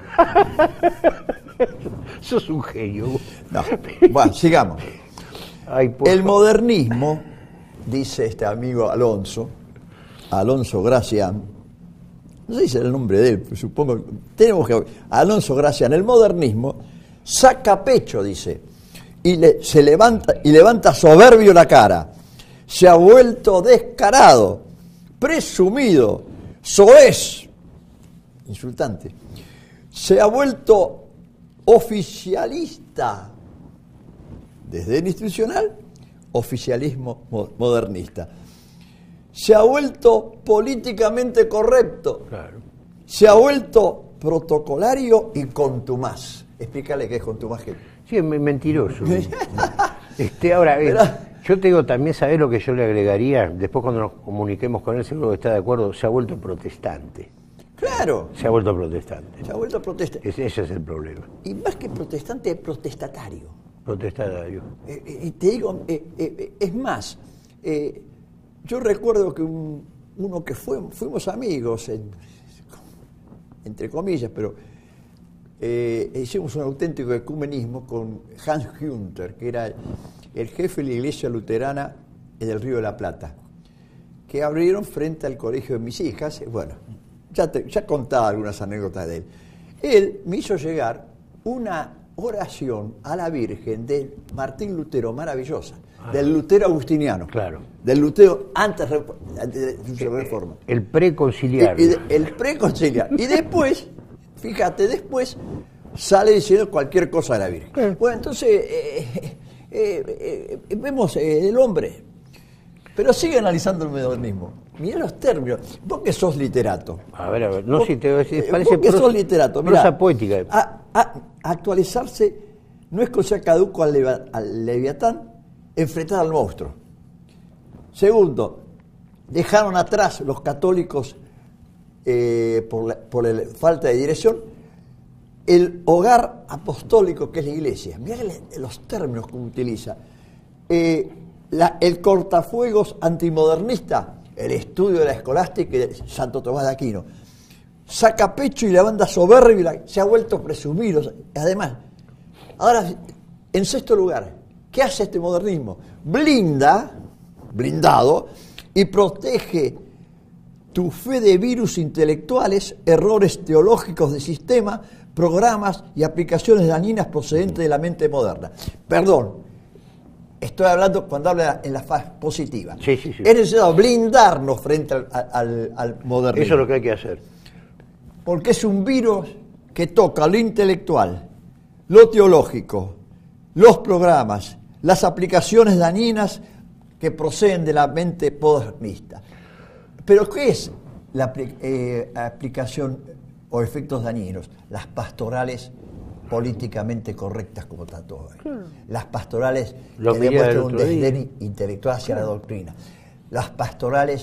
Sos un genio. No, bueno, sigamos. Ay, el modernismo, dice este amigo Alonso, Alonso Gracián, no sé si es el nombre de él, pero supongo que tenemos que... Alonso Gracián, el modernismo saca pecho, dice, y le, se levanta y levanta soberbio la cara, se ha vuelto descarado, presumido, soez, insultante, se ha vuelto oficialista, desde el institucional, oficialismo modernista. Se ha vuelto políticamente correcto, claro. Se ha vuelto protocolario y contumaz. Explícale qué es contumaz. Sí, es mentiroso. este, ahora, eh, yo te digo, también, ¿sabés lo que yo le agregaría? Después cuando nos comuniquemos con él, seguro que está de acuerdo, se ha vuelto protestante. Claro. Se ha vuelto protestante. Se ha vuelto protestante. Ese, ese es el problema. Y más que protestante, es protestatario. Protestatario. Eh, eh, te digo, eh, eh, es más, eh, yo recuerdo que un, uno que fue, fuimos amigos, en, entre comillas, pero eh, hicimos un auténtico ecumenismo con Hans Günther, que era el jefe de la iglesia luterana del Río de la Plata, que abrieron frente al colegio de mis hijas. Bueno, ya, te, ya contaba algunas anécdotas de él. Él me hizo llegar una oración a la Virgen de Martín Lutero, maravillosa, ah, del Lutero agustiniano, claro, del Lutero antes de su reforma. El preconciliar. Y, y el preconciliar. Y después, fíjate, después sale diciendo cualquier cosa de la Virgen. ¿Qué? Bueno, entonces eh, eh, eh, vemos eh, el hombre, pero sigue analizando el modernismo. Mirá los términos. Vos que sos literato. A ver, a ver. No, vos, si te parece vos que prosa, sos literato. Mirá, prosa poética. A, a, actualizarse no es cosa caduco al, leva, al leviatán, enfrentar al monstruo. Segundo, dejaron atrás los católicos eh, por, la, por la falta de dirección el hogar apostólico que es la iglesia. Mirá los términos que utiliza. Eh, la, el cortafuegos antimodernista, el estudio de la escolástica de Santo Tomás de Aquino. Saca pecho y levanta soberbia, se ha vuelto presumido. Además, ahora, en sexto lugar, ¿qué hace este modernismo? Blinda, blindado, y protege tu fe de virus intelectuales, errores teológicos de sistema, programas y aplicaciones dañinas procedentes de la mente moderna. Perdón. Estoy hablando cuando habla en la fase positiva. Sí, sí, sí. Es necesario blindarnos frente al, al, al modernismo. Eso es lo que hay que hacer. Porque es un virus que toca lo intelectual, lo teológico, los programas, las aplicaciones dañinas que proceden de la mente modernista. Pero ¿qué es la eh, aplicación o efectos dañinos? Las pastorales políticamente correctas como tanto hoy. Claro. Las pastorales lo que demuestran un desdén intelectual hacia claro. la doctrina. Las pastorales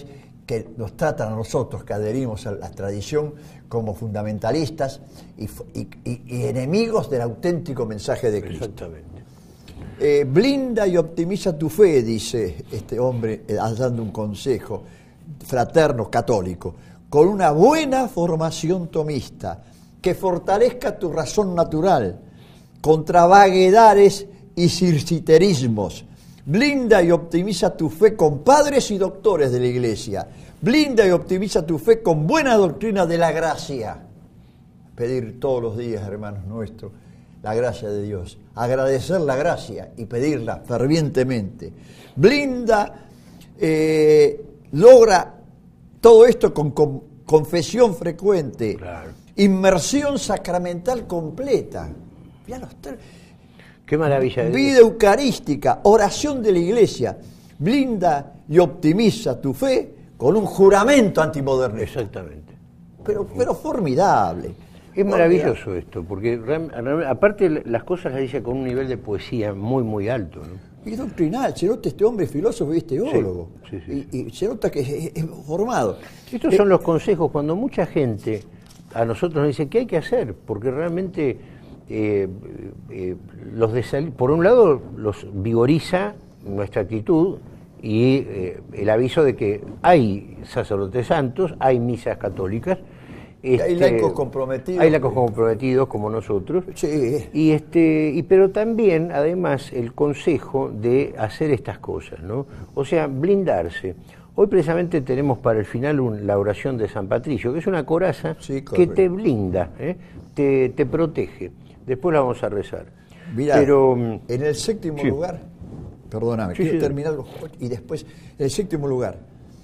que nos tratan a nosotros, que adherimos a la tradición, como fundamentalistas y, y, y, y enemigos del auténtico mensaje de Cristo. Exactamente. Eh, blinda y optimiza tu fe, dice este hombre, eh, dando un consejo fraterno católico, con una buena formación tomista, que fortalezca tu razón natural contra vaguedades y circiterismos. Blinda y optimiza tu fe con padres y doctores de la Iglesia. Blinda y optimiza tu fe con buena doctrina de la gracia. Pedir todos los días, hermanos nuestros, la gracia de Dios. Agradecer la gracia y pedirla fervientemente. Blinda, eh, logra todo esto con, con confesión frecuente. Claro. Inmersión sacramental completa. Ya los tres. Qué maravilla. Vida eucarística, oración de la Iglesia. Blinda y optimiza tu fe con un juramento antimodernista. Exactamente. Pero, pero formidable. Es maravilloso esto, porque realmente, aparte las cosas las dice con un nivel de poesía muy, muy alto, ¿no? Y doctrinal, se nota este hombre filósofo y este teólogo. Sí, sí, sí. Y, y se nota que es, es formado. Estos eh, son los consejos cuando mucha gente a nosotros nos dice qué hay que hacer, porque realmente eh, eh, los desal- por un lado los vigoriza nuestra actitud y eh, el aviso de que hay sacerdotes santos, hay misas católicas. Este, hay laicos comprometidos. Hay laicos comprometidos como nosotros. Sí. Y este, y pero también, además, el consejo de hacer estas cosas, ¿no? O sea, blindarse. Hoy precisamente tenemos para el final un, la oración de San Patricio, que es una coraza sí, que te blinda, ¿eh? te, te protege. Después la vamos a rezar. Mirá, pero, en el séptimo sí. lugar, perdóname, Sí, quiero sí. terminar y después, en el séptimo lugar,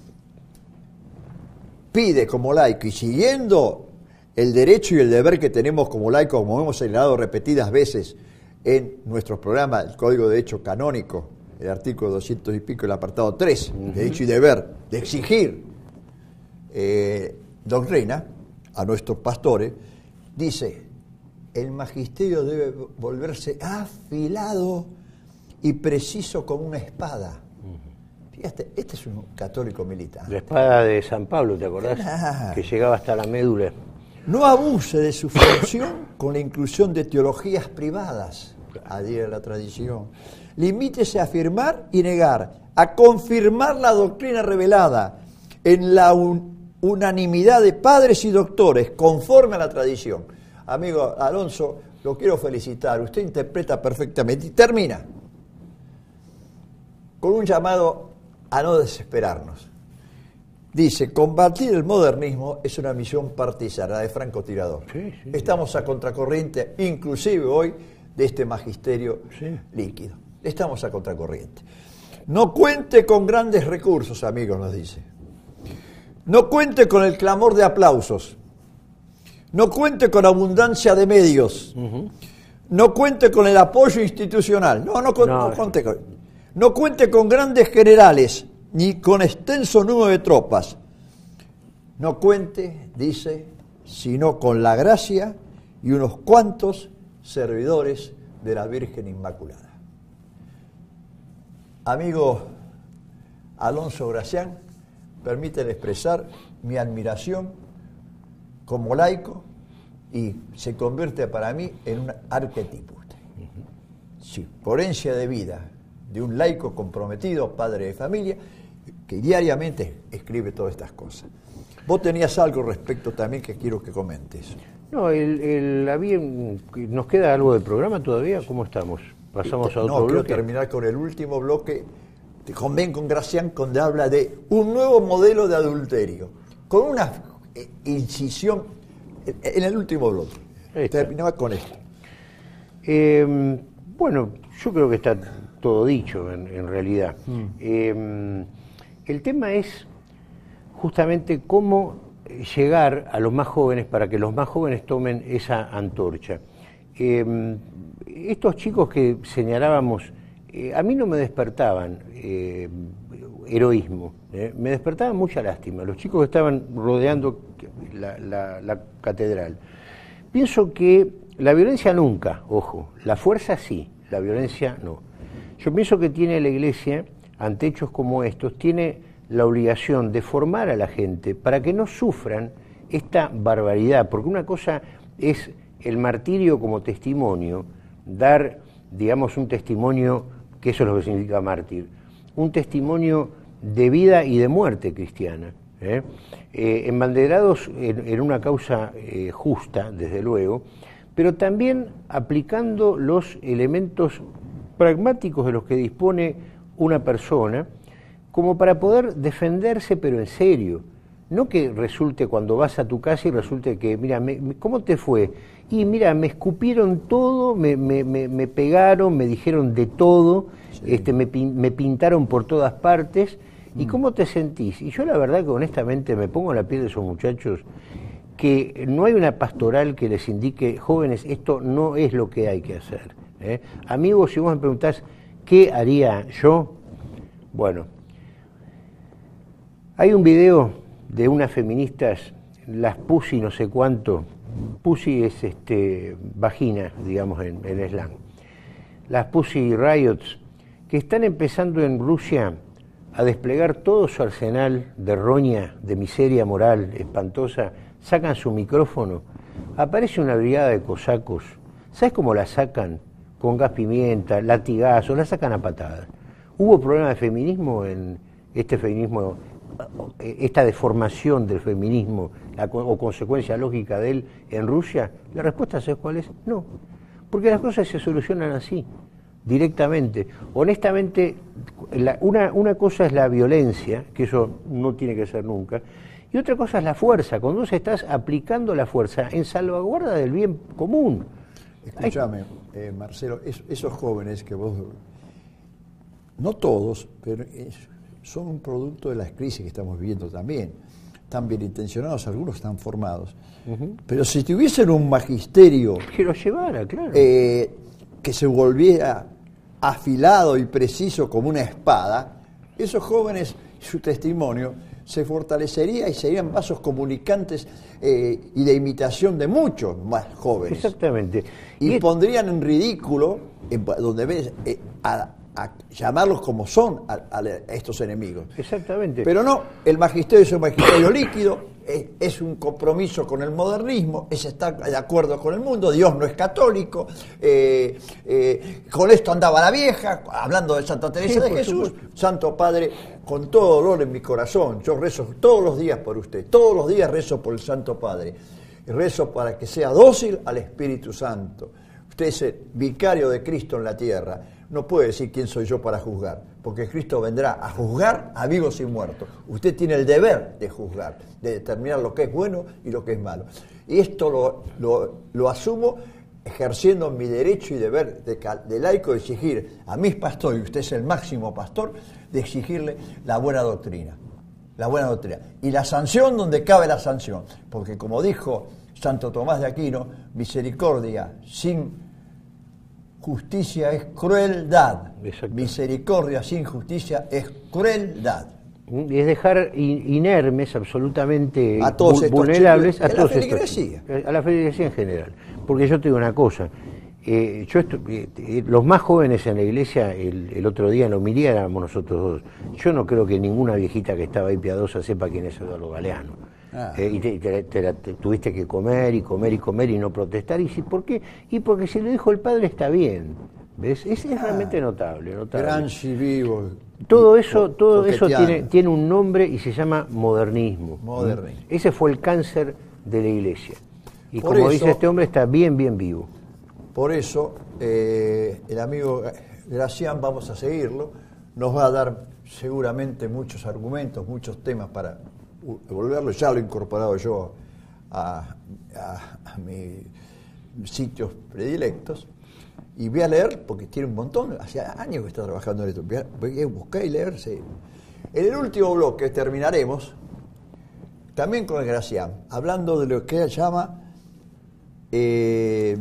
pide como laico y siguiendo el derecho y el deber que tenemos como laicos, como hemos señalado repetidas veces en nuestros programas, el Código de Derecho Canónico, el artículo doscientos y pico, el apartado tres, uh-huh. derecho y deber de exigir eh, doctrina a nuestros pastores, dice, el magisterio debe volverse afilado y preciso como una espada. Fíjate, este es un católico militante. La espada de San Pablo, ¿te acordás? Ah. Que llegaba hasta la médula. No abuse de su función con la inclusión de teologías privadas, adhiere a la tradición. Limítese a afirmar y negar, a confirmar la doctrina revelada en la un, unanimidad de padres y doctores, conforme a la tradición. Amigo Alonso, lo quiero felicitar, usted interpreta perfectamente y termina con un llamado a no desesperarnos. Dice, combatir el modernismo es una misión partisana, de francotirador. Sí, sí, Estamos a contracorriente, inclusive hoy, de este magisterio sí. líquido. Estamos a contracorriente. No cuente con grandes recursos, amigos, nos dice. No cuente con el clamor de aplausos. No cuente con abundancia de medios. Uh-huh. No cuente con el apoyo institucional. No, no, no, no cuente con... No cuente con grandes generales, ni con extenso número de tropas. No cuente, dice, sino con la gracia y unos cuantos servidores de la Virgen Inmaculada. Amigo Alonso Gracián, permíteme expresar mi admiración como laico y se convierte para mí en un arquetipo. Sí, por herencia de vida de un laico comprometido, padre de familia, que diariamente escribe todas estas cosas. Vos tenías algo respecto también que quiero que comentes. No, el, el, había, ¿nos queda algo del programa todavía? ¿Cómo estamos? ¿Pasamos a otro no, bloque? No, quiero terminar con el último bloque. Te conven con Gracián donde habla de un nuevo modelo de adulterio, con una incisión en el último bloque. Terminaba con esto. Eh, bueno, yo creo que está todo dicho en, en realidad. Mm. Eh, el tema es justamente cómo llegar a los más jóvenes para que los más jóvenes tomen esa antorcha. Eh, estos chicos que señalábamos, eh, a mí no me despertaban eh, heroísmo, eh, me despertaban mucha lástima. Los chicos que estaban rodeando la, la, la catedral. Pienso que la violencia nunca, ojo, la fuerza sí, la violencia no. Yo pienso que tiene la Iglesia, ante hechos como estos, tiene la obligación de formar a la gente para que no sufran esta barbaridad, porque una cosa es el martirio como testimonio, dar, digamos, un testimonio, que eso es lo que significa mártir, un testimonio de vida y de muerte cristiana, ¿eh? Eh, embanderados en, en una causa eh, justa, desde luego, pero también aplicando los elementos pragmáticos de los que dispone una persona, como para poder defenderse, pero en serio. No que resulte cuando vas a tu casa y resulte que, mira, me, ¿cómo te fue? Y mira, me escupieron todo, me, me, me, me pegaron, me dijeron de todo, sí. este, me, me pintaron por todas partes. ¿Y mm. cómo te sentís? Y yo la verdad que honestamente me pongo en la piel de esos muchachos, que no hay una pastoral que les indique, jóvenes, esto no es lo que hay que hacer. ¿eh? Amigos, si vos me preguntás, ¿qué haría yo? Bueno, hay un video de unas feministas, las Pussy no sé cuánto, Pussy es este, vagina, digamos, en, en slang, las Pussy Riots, que están empezando en Rusia a desplegar todo su arsenal de roña, de miseria moral espantosa, sacan su micrófono, aparece una brigada de cosacos, ¿sabes cómo la sacan? Con gas pimienta, latigazos, la sacan a patadas. ¿Hubo problema de feminismo en este feminismo, esta deformación del feminismo, la, o consecuencia lógica de él en Rusia? La respuesta, ¿sabes cuál es? No, porque las cosas se solucionan así, directamente. Honestamente, la, una, una cosa es la violencia, que eso no tiene que ser nunca, y otra cosa es la fuerza, cuando vos estás aplicando la fuerza en salvaguarda del bien común. Escúchame, eh, Marcelo, es, esos jóvenes que vos, no todos, pero es, son un producto de las crisis que estamos viviendo también. Están bien intencionados, algunos están formados. Uh-huh. Pero si tuviesen un magisterio que lo llevara, claro. Eh, que se volviera afilado y preciso como una espada, esos jóvenes, su testimonio, se fortalecería y serían vasos comunicantes eh, y de imitación de muchos más jóvenes. Exactamente. Y, y pondrían en ridículo, en, donde ves, eh, a, a llamarlos como son a, a estos enemigos. Exactamente. Pero no, el magisterio es un magisterio líquido, es, es un compromiso con el modernismo, es estar de acuerdo con el mundo, Dios no es católico, eh, eh, con esto andaba la vieja, hablando de Santa Teresa sí, de Jesús, supuesto. Santo Padre, con todo dolor en mi corazón, yo rezo todos los días por usted, todos los días rezo por el Santo Padre, y rezo para que sea dócil al Espíritu Santo. Usted es el vicario de Cristo en la tierra. No puede decir quién soy yo para juzgar, porque Cristo vendrá a juzgar a vivos y muertos. Usted tiene el deber de juzgar, de determinar lo que es bueno y lo que es malo. Y esto lo, lo, lo asumo ejerciendo mi derecho y deber de, de laico de exigir a mis pastores, y usted es el máximo pastor, de exigirle la buena doctrina. La buena doctrina. Y la sanción donde cabe la sanción. Porque como dijo Santo Tomás de Aquino, misericordia sin justicia es crueldad. Misericordia sin justicia es crueldad. Y es dejar inermes absolutamente a todos estos vulnerables chicos, a, todos a la feligresía. Estos, a la feligresía en general. Porque yo te digo una cosa, eh, yo esto, eh, los más jóvenes en la iglesia, el, el otro día en la homilía éramos nosotros dos. Yo no creo que ninguna viejita que estaba ahí piadosa sepa quién es Eduardo Galeano. Ah. Eh, y te, te, te, te, tuviste que comer y comer y comer y no protestar. ¿Y si, por qué? Y porque si lo dijo el padre está bien. ¿Ves? Es, es ah, realmente notable, notable. Gran si vivo. Todo eso, todo eso tiene, tiene un nombre y se llama modernismo. Modernismo. ¿Mm? Ese fue el cáncer de la iglesia. Y por como eso, dice este hombre, está bien, bien vivo. Por eso, eh, el amigo Gracián, vamos a seguirlo, nos va a dar seguramente muchos argumentos, muchos temas para volverlo. Ya lo he incorporado yo a, a, a mis sitios predilectos. Y voy a leer, porque tiene un montón, hace años que está trabajando en esto, voy a, voy a buscar y leer. Sí. En el último bloque terminaremos también con el Gracián, hablando de lo que él llama eh,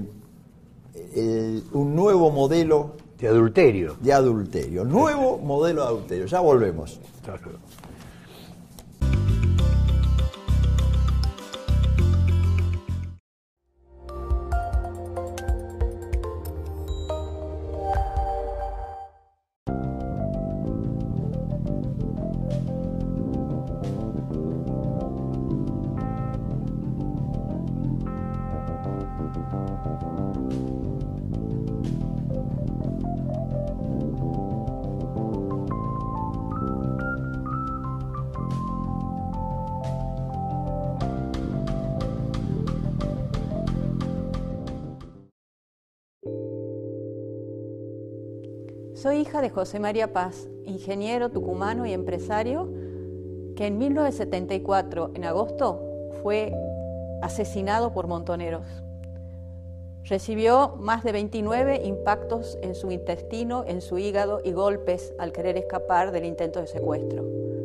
el, un nuevo modelo de adulterio. De adulterio, nuevo modelo de adulterio. Ya volvemos. Claro. Soy hija de José María Paz, ingeniero tucumano y empresario, que en mil novecientos setenta y cuatro, en agosto, fue asesinado por montoneros. Recibió más de veintinueve impactos en su intestino, en su hígado y golpes al querer escapar del intento de secuestro.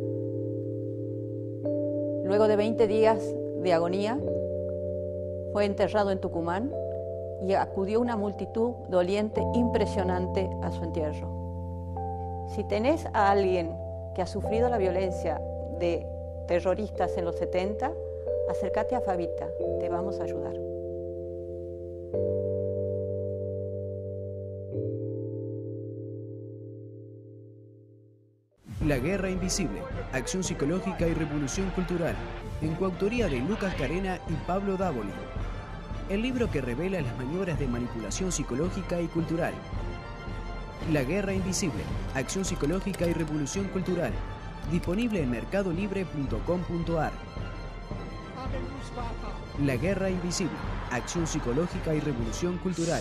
Luego de veinte días de agonía, fue enterrado en Tucumán y acudió una multitud doliente impresionante a su entierro. Si tenés a alguien que ha sufrido la violencia de terroristas en los setenta, acércate a Fabita, te vamos a ayudar. La Guerra Invisible, Acción Psicológica y Revolución Cultural, en coautoría de Lucas Carena y Pablo Davoli. El libro que revela las maniobras de manipulación psicológica y cultural. La Guerra Invisible, Acción Psicológica y Revolución Cultural, disponible en mercado libre punto com punto a r. La Guerra Invisible, Acción Psicológica y Revolución Cultural.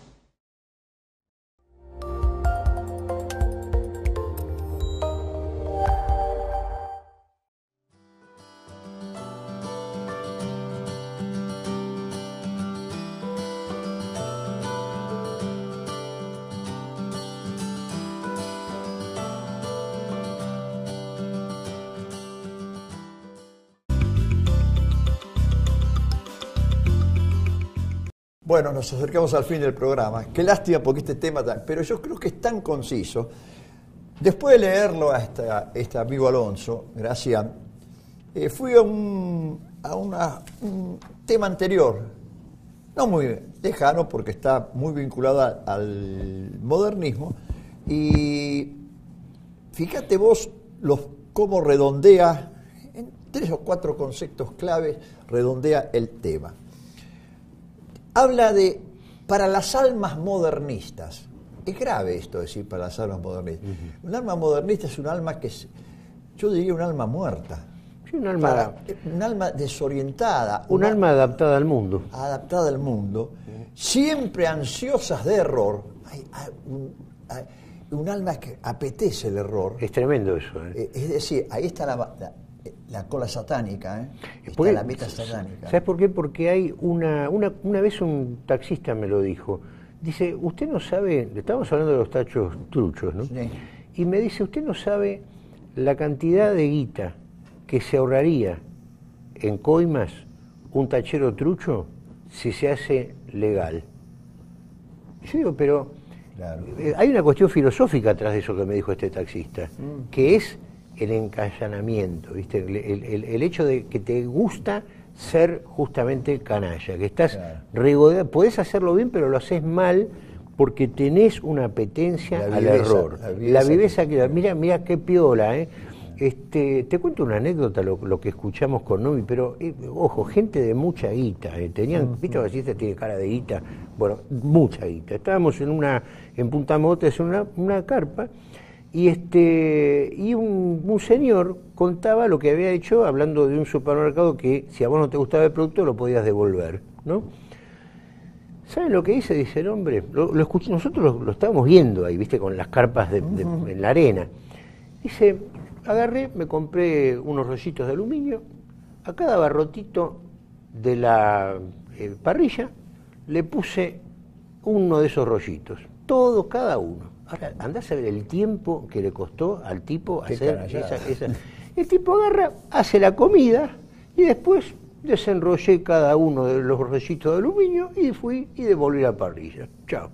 Bueno, nos acercamos al fin del programa. Qué lástima porque este tema, pero yo creo que es tan conciso. Después de leerlo a esta, este amigo Alonso, Gracián, eh, fui a, un, a una, un tema anterior, no muy lejano porque está muy vinculado a, al modernismo, y fíjate vos los, cómo redondea, en tres o cuatro conceptos claves, redondea el tema. Habla de, para las almas modernistas, es grave esto decir para las almas modernistas, uh-huh. Un alma modernista es un alma que, es, yo diría un alma muerta, sí, un, alma, para, un alma desorientada. Un, un alma adaptada al mundo. Adaptada al mundo, uh-huh. Siempre ansiosas de error, hay, hay, un, hay, un alma que apetece el error. Es tremendo eso. ¿eh? Es decir, ahí está la... la La cola satánica, ¿eh? Está porque, la meta satánica. ¿Sabes por qué? Porque hay una, una... Una vez un taxista me lo dijo. Dice, usted no sabe... Estábamos hablando de los tachos truchos, ¿no? Sí. Y me dice, usted no sabe la cantidad de guita que se ahorraría en coimas un tachero trucho si se hace legal. Yo digo, pero... Claro. Eh, hay una cuestión filosófica atrás de eso que me dijo este taxista, mm. que es... el encallanamiento, ¿viste? El, el, el hecho de que te gusta ser justamente canalla, que estás claro. regodeado, podés hacerlo bien, pero lo haces mal porque tenés una apetencia la al viveza, error. La viveza, la viveza que... Mira, mira qué piola, ¿eh? Este, te cuento una anécdota, lo, lo que escuchamos con Novi, pero, eh, ojo, gente de mucha guita, eh, tenían, uh-huh. ¿viste? Así este tiene cara de guita, bueno, mucha guita. Estábamos en una, en Punta Motes, en una, una carpa, Y este y un, un señor contaba lo que había hecho hablando de un supermercado que si a vos no te gustaba el producto lo podías devolver, ¿no? ¿Saben lo que dice? Dice el hombre, lo, lo escuché, nosotros lo, lo estábamos viendo ahí, viste, con las carpas de, de, en la arena. Dice, agarré, me compré unos rollitos de aluminio, a cada barrotito de la eh, parrilla le puse uno de esos rollitos, todo, cada uno. Ahora, andás a ver el tiempo que le costó al tipo hacer esa, esa... El tipo agarra, hace la comida y después desenrollé cada uno de los rollitos de aluminio y fui y devolví la parrilla. Chao.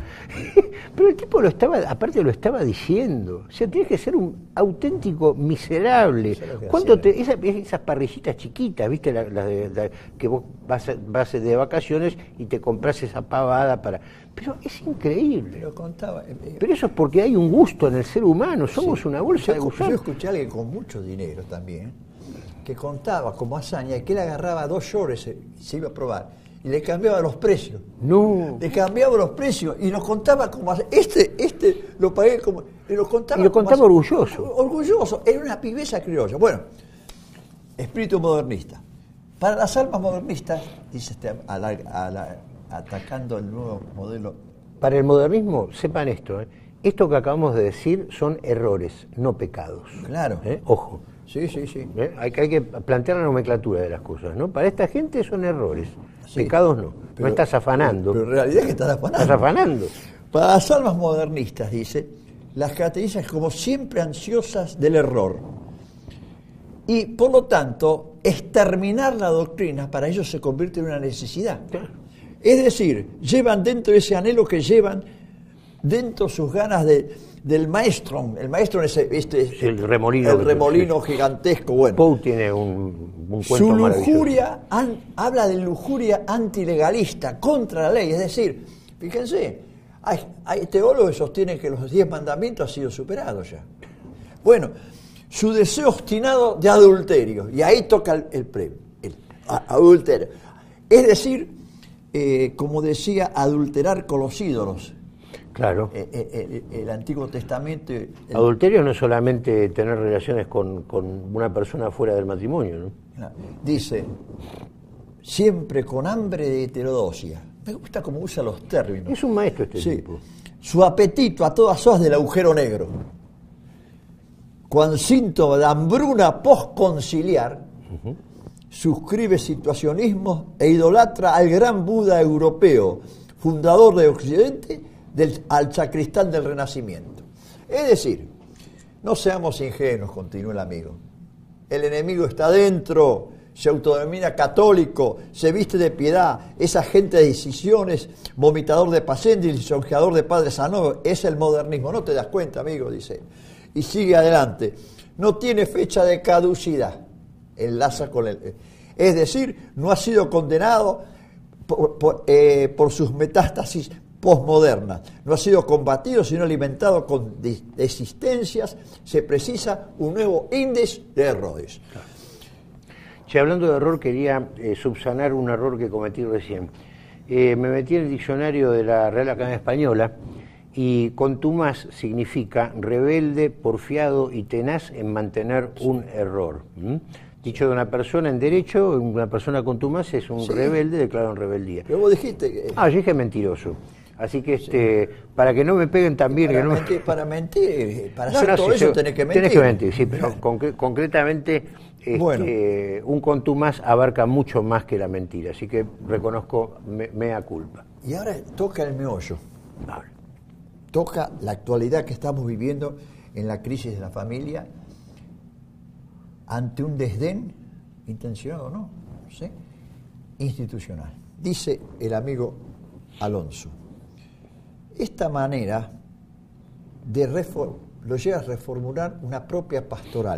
Pero el tipo lo estaba, aparte lo estaba diciendo. O sea, tienes que ser un auténtico miserable. ¿Cuánto te, esa, esas parrillitas chiquitas, viste, las la de, la, que vos vas, vas de vacaciones y te compras esa pavada para... Pero es increíble. Lo contaba. Eh, Pero eso es porque hay un gusto en el ser humano. Somos sí. una bolsa yo, de gusanos. Yo escuché a alguien con mucho dinero también, que contaba como hazaña que él agarraba dos llores y se iba a probar. Y le cambiaba los precios. No. Le cambiaba los precios y nos contaba como... Este, este lo pagué como... Y lo contaba, y lo contaba como, orgulloso. Orgulloso. Era una pibesa criolla. Bueno, espíritu modernista. Para las almas modernistas, dice este, a la, a la, atacando el nuevo modelo... Para el modernismo, sepan esto, ¿eh? Esto que acabamos de decir son errores, no pecados. Claro. ¿Eh? Ojo. Sí, sí, sí. ¿Eh? Hay, hay que plantear la nomenclatura de las cosas, ¿no? Para esta gente son errores, Sí. pecados no. Pero- no estás afanando. Pero en realidad es que estás afanando. Estás afanando. Para las almas modernistas, dice, las caracterizan como siempre ansiosas del error. Y, por lo tanto, exterminar la doctrina para ellos se convierte en una necesidad. Claro. Es decir, llevan dentro ese anhelo que llevan dentro sus ganas de, del maestro. El maestro es este, Sí, el remolino el que- remolino gigantesco. Bueno, Poe tiene un, un cuento su maravilloso. lujuria an- habla de lujuria antilegalista, contra la ley. Es decir, fíjense, hay, hay teólogos que sostienen que los diez mandamientos han sido superados ya. Bueno, su deseo obstinado de adulterio, y ahí toca el, el premio, el a- adulterio. Es decir, eh, como decía, adulterar con los ídolos. Claro. Eh, eh, el, el Antiguo Testamento. el- Adulterio no es solamente tener relaciones con, con una persona fuera del matrimonio, ¿no? Dice, siempre con hambre de heterodoxia. Me gusta cómo usa los términos. Es un maestro este Sí. tipo. Su apetito a todas horas del agujero negro. Con síntoma de hambruna postconciliar, suscribe situacionismo e idolatra al gran Buda europeo, fundador de Occidente, del, al sacristán del Renacimiento. Es decir, no seamos ingenuos, continúa el amigo. El enemigo está dentro, se autodenomina católico, se viste de piedad, es agente de decisiones, vomitador de pacientes, lisonjeador de padres sanos, es el modernismo. No te das cuenta, amigo, dice. Y sigue adelante. No tiene fecha de caducidad. Enlaza con el... Es decir, no ha sido condenado por, por, eh, por sus metástasis postmodernas. No ha sido combatido, sino alimentado con existencias. Se precisa un nuevo índice de errores. Che, hablando de error, quería eh, subsanar un error que cometí recién. Eh, me metí en el diccionario de la Real Academia Española y contumaz significa rebelde, porfiado y tenaz en mantener un error. ¿Mm? Dicho de una persona en derecho, una persona contumaz es un Sí. rebelde declarado en rebeldía. Pero vos dijiste que... Ah, yo dije mentiroso. Así que este, para que no me peguen también... para, que no me- mentir, para mentir, para No, hacer no, todo sí, eso sí, tenés que mentir. Tenés que mentir, sí, pero concre- concretamente este, Bueno. un contumaz abarca mucho más que la mentira, así que reconozco me, mea culpa. Y ahora toca el meollo. Vale. Toca la actualidad que estamos viviendo en la crisis de la familia ante un desdén, intencionado o no, no sé, institucional. Dice el amigo Alonso, esta manera de refor- lo lleva a reformular una propia pastoral.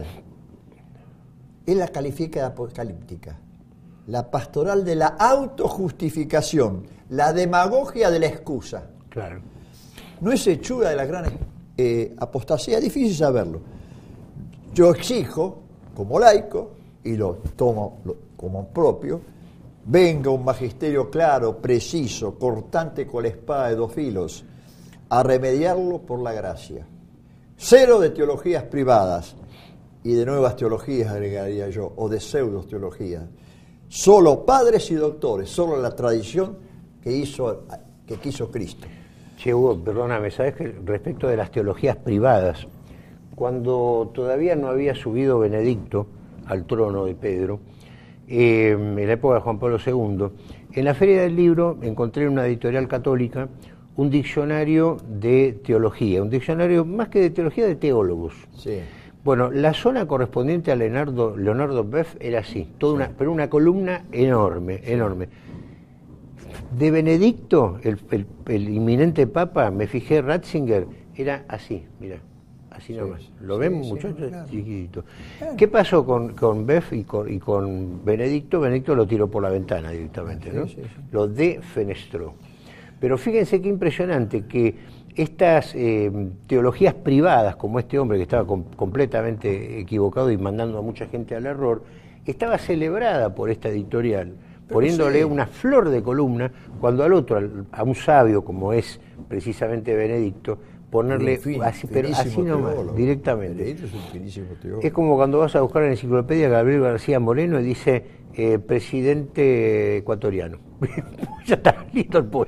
Él la califica de apocalíptica. La pastoral de la autojustificación, la demagogia de la excusa. Claro. No es hechura de la gran eh, apostasía, es difícil saberlo. Yo exijo, como laico, y lo tomo lo- como propio, venga un magisterio claro, preciso, cortante con la espada de dos filos, a remediarlo por la gracia. Cero de teologías privadas y de nuevas teologías, agregaría yo, o de pseudos teologías. Solo padres y doctores, solo la tradición que hizo, que quiso Cristo. Che, Hugo, perdóname, ¿sabes que respecto de las teologías privadas, cuando todavía no había subido Benedicto al trono de Pedro, eh, en la época de Juan Pablo segundo, en la Feria del Libro encontré en una editorial católica un diccionario de teología, un diccionario más que de teología, de teólogos. Sí. Bueno, la zona correspondiente a Leonardo, Leonardo Boeff era así, toda una, pero una columna enorme, enorme. De Benedicto, el, el, el inminente papa, me fijé, Ratzinger, era así, mira, así Sí, nomás. ¿Lo sí, ven, sí, muchachos? claro. Chiquitito. Claro. ¿Qué pasó con, con Boeff y con, y con Benedicto? Benedicto lo tiró por la ventana directamente, ¿no? Sí, sí, sí. Lo defenestró. Pero fíjense qué impresionante que estas eh, teologías privadas, como este hombre que estaba com- completamente equivocado y mandando a mucha gente al error, estaba celebrada por esta editorial, Pero poniéndole sí. una flor de columna, cuando al otro, al- a un sabio como es precisamente Benedicto, ponerle Un fin, así, pero así finísimo nomás, teólogo. directamente. Benedicto es un finísimo teólogo. Es como cuando vas a buscar en la enciclopedia Gabriel García Moreno y dice eh, presidente ecuatoriano. Ya está, listo el pollo.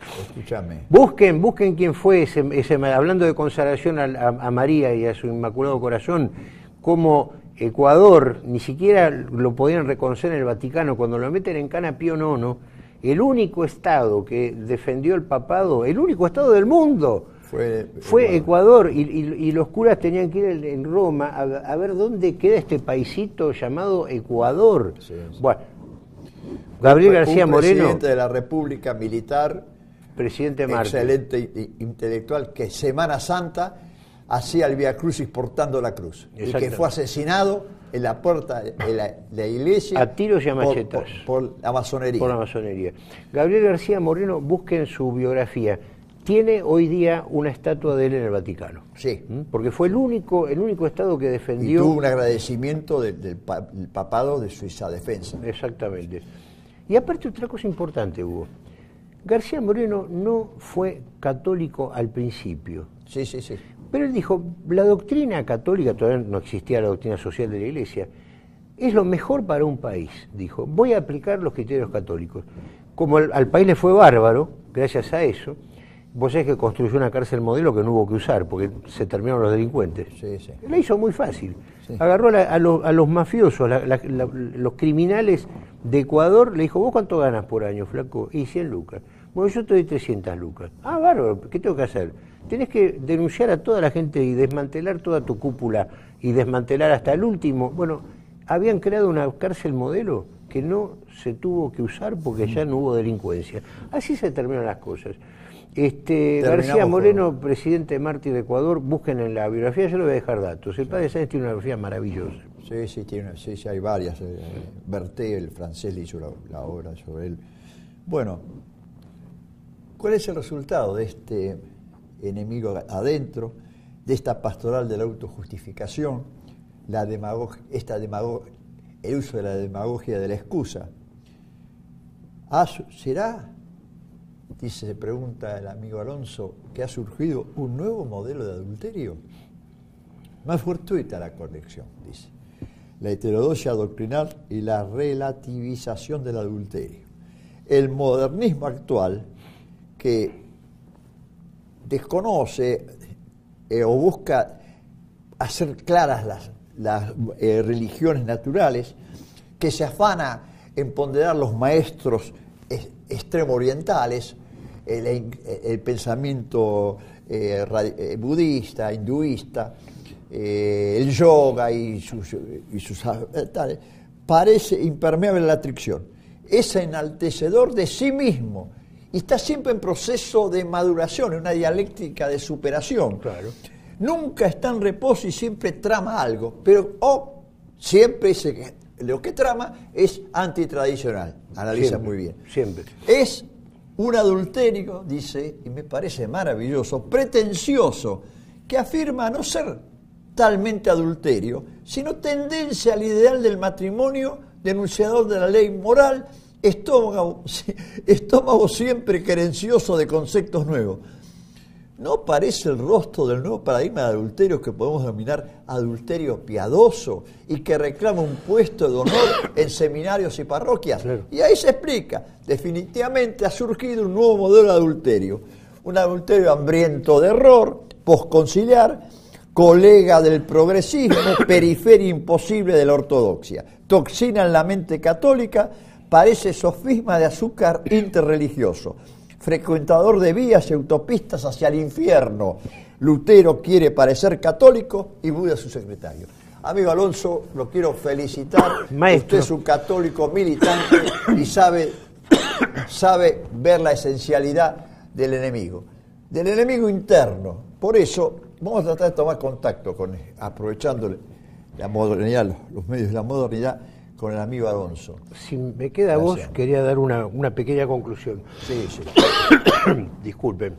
Escúchame. Busquen, busquen quién fue ese, ese hablando de consagración a, a, a María y a su Inmaculado Corazón, como Ecuador, ni siquiera lo podían reconocer en el Vaticano, cuando lo meten en cana Pío noveno, el único estado que defendió el papado, el único estado del mundo, fue, fue Ecuador, Ecuador y, y, y los curas tenían que ir en Roma a, a ver dónde queda este paisito llamado Ecuador. Sí, sí. Bueno, Gabriel García Moreno, presidente de la República militar, presidente Mártir, excelente intelectual, que Semana Santa hacía el Vía Crucis portando la cruz y que fue asesinado en la puerta de la, la iglesia a tiros y a machetas por, por, por la masonería. Por la masonería. Gabriel García Moreno, busquen su biografía. Tiene hoy día una estatua de él en el Vaticano. Sí. ¿Mm? Porque fue el único, el único estado que defendió. Y tuvo un agradecimiento de, del, del papado de Suiza Defensa. Exactamente. Y aparte otra cosa importante, Hugo. García Moreno no fue católico al principio. Sí, sí, sí. Pero él dijo, la doctrina católica, todavía no existía la doctrina social de la Iglesia, es lo mejor para un país. Dijo, voy a aplicar los criterios católicos. Como al, al país le fue bárbaro, gracias a eso, vos sabés que construyó una cárcel modelo que no hubo que usar, porque se terminaron los delincuentes. Sí, sí. La hizo muy fácil. Sí. Agarró a, la, a, los, a los mafiosos, la, la, la, los criminales de Ecuador, le dijo, ¿vos cuánto ganas por año, flaco? Y cien lucas. Bueno, yo te doy trescientas lucas. Ah, bárbaro, ¿qué tengo que hacer? Tenés que denunciar a toda la gente y desmantelar toda tu cúpula y desmantelar hasta el último. Bueno, habían creado una cárcel modelo que no se tuvo que usar porque ya no hubo delincuencia. Así se terminan las cosas. Este, García Moreno, con... presidente Mártir de Ecuador, busquen en la biografía, yo le voy a dejar datos. El sí. padre Sáenz tiene una biografía maravillosa. Sí, sí, tiene, sí, sí hay varias. Eh, Berté, el francés, le hizo la, la obra sobre él. Bueno, ¿cuál es el resultado de este enemigo adentro, de esta pastoral de la autojustificación, la demagog esta demagog el uso de la demagogia de la excusa? ¿Ah, ¿Será, dice, se pregunta el amigo Alonso, que ha surgido un nuevo modelo de adulterio? Más fortuita la conexión, dice. La heterodoxia doctrinal y la relativización del adulterio. El modernismo actual, que desconoce eh, o busca hacer claras las, las eh, religiones naturales, que se afana en ponderar los maestros es, extremo orientales, el, el pensamiento eh, eh, budista, hinduista, eh, el yoga y sus, y sus tales, parece impermeable a la atracción. Es enaltecedor de sí mismo y está siempre en proceso de maduración, en una dialéctica de superación. Claro. Nunca está en reposo y siempre trama algo, pero oh, siempre ese, lo que trama es antitradicional. Analiza siempre, muy bien. Siempre. Es un adulterio, dice, y me parece maravilloso, pretencioso, que afirma no ser talmente adulterio, sino tendencia al ideal del matrimonio, denunciador de la ley moral, estómago, estómago siempre querencioso de conceptos nuevos. ¿No parece el rostro del nuevo paradigma de adulterio que podemos denominar adulterio piadoso y que reclama un puesto de honor en seminarios y parroquias? Claro. Y ahí se explica, definitivamente ha surgido un nuevo modelo de adulterio, un adulterio hambriento de error, posconciliar, colega del progresismo, periferia imposible de la ortodoxia, toxina en la mente católica, parece sofisma de azúcar interreligioso, frecuentador de vías y autopistas hacia el infierno. Lutero quiere parecer católico y Buda su secretario. Amigo Alonso, lo quiero felicitar. Maestro. Usted es un católico militante y sabe, sabe ver la esencialidad del enemigo, del enemigo interno. Por eso vamos a tratar de tomar contacto con, aprovechando la modernidad, los, los medios de la modernidad, con el amigo Alonso. Si me queda Gracias. Vos, quería dar una, una pequeña conclusión. Sí, sí. Disculpen.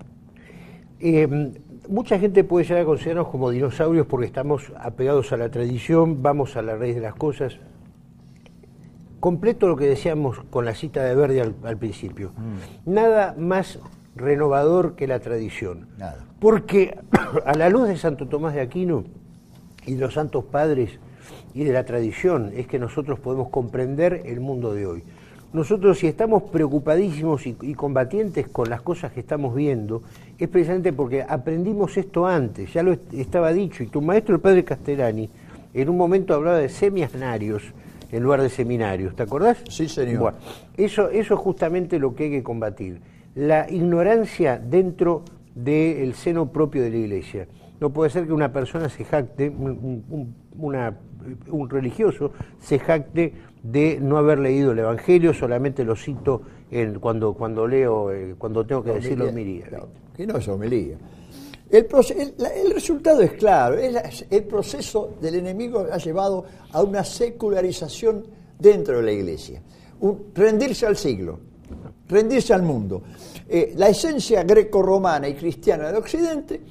Eh, mucha gente puede llegar a considerarnos como dinosaurios porque estamos apegados a la tradición, vamos a la raíz de las cosas. Completo lo que decíamos con la cita de Verdi al, al principio. Mm. Nada más renovador que la tradición. Nada. Porque a la luz de Santo Tomás de Aquino y de los santos padres y de la tradición es que nosotros podemos comprender el mundo de hoy. nosotros si estamos preocupadísimos y, y combatientes con las cosas que estamos viendo, es precisamente porque aprendimos esto antes, ya lo est- estaba dicho, y tu maestro, el padre Castellani, en un momento hablaba de semiasnarios en lugar de seminarios, ¿te acordás? Sí, señor. Bueno, eso, eso es justamente lo que hay que combatir, la ignorancia dentro del seno propio de la Iglesia. No puede ser que una persona se jacte, un, un, una, un religioso se jacte de no haber leído el Evangelio, solamente lo cito en, cuando, cuando leo, eh, cuando tengo que decir la homilía. No, que no es homilía. El, el, el resultado es claro, el, el proceso del enemigo ha llevado a una secularización dentro de la Iglesia, un, rendirse al siglo, rendirse al mundo. Eh, la esencia greco-romana y cristiana del Occidente,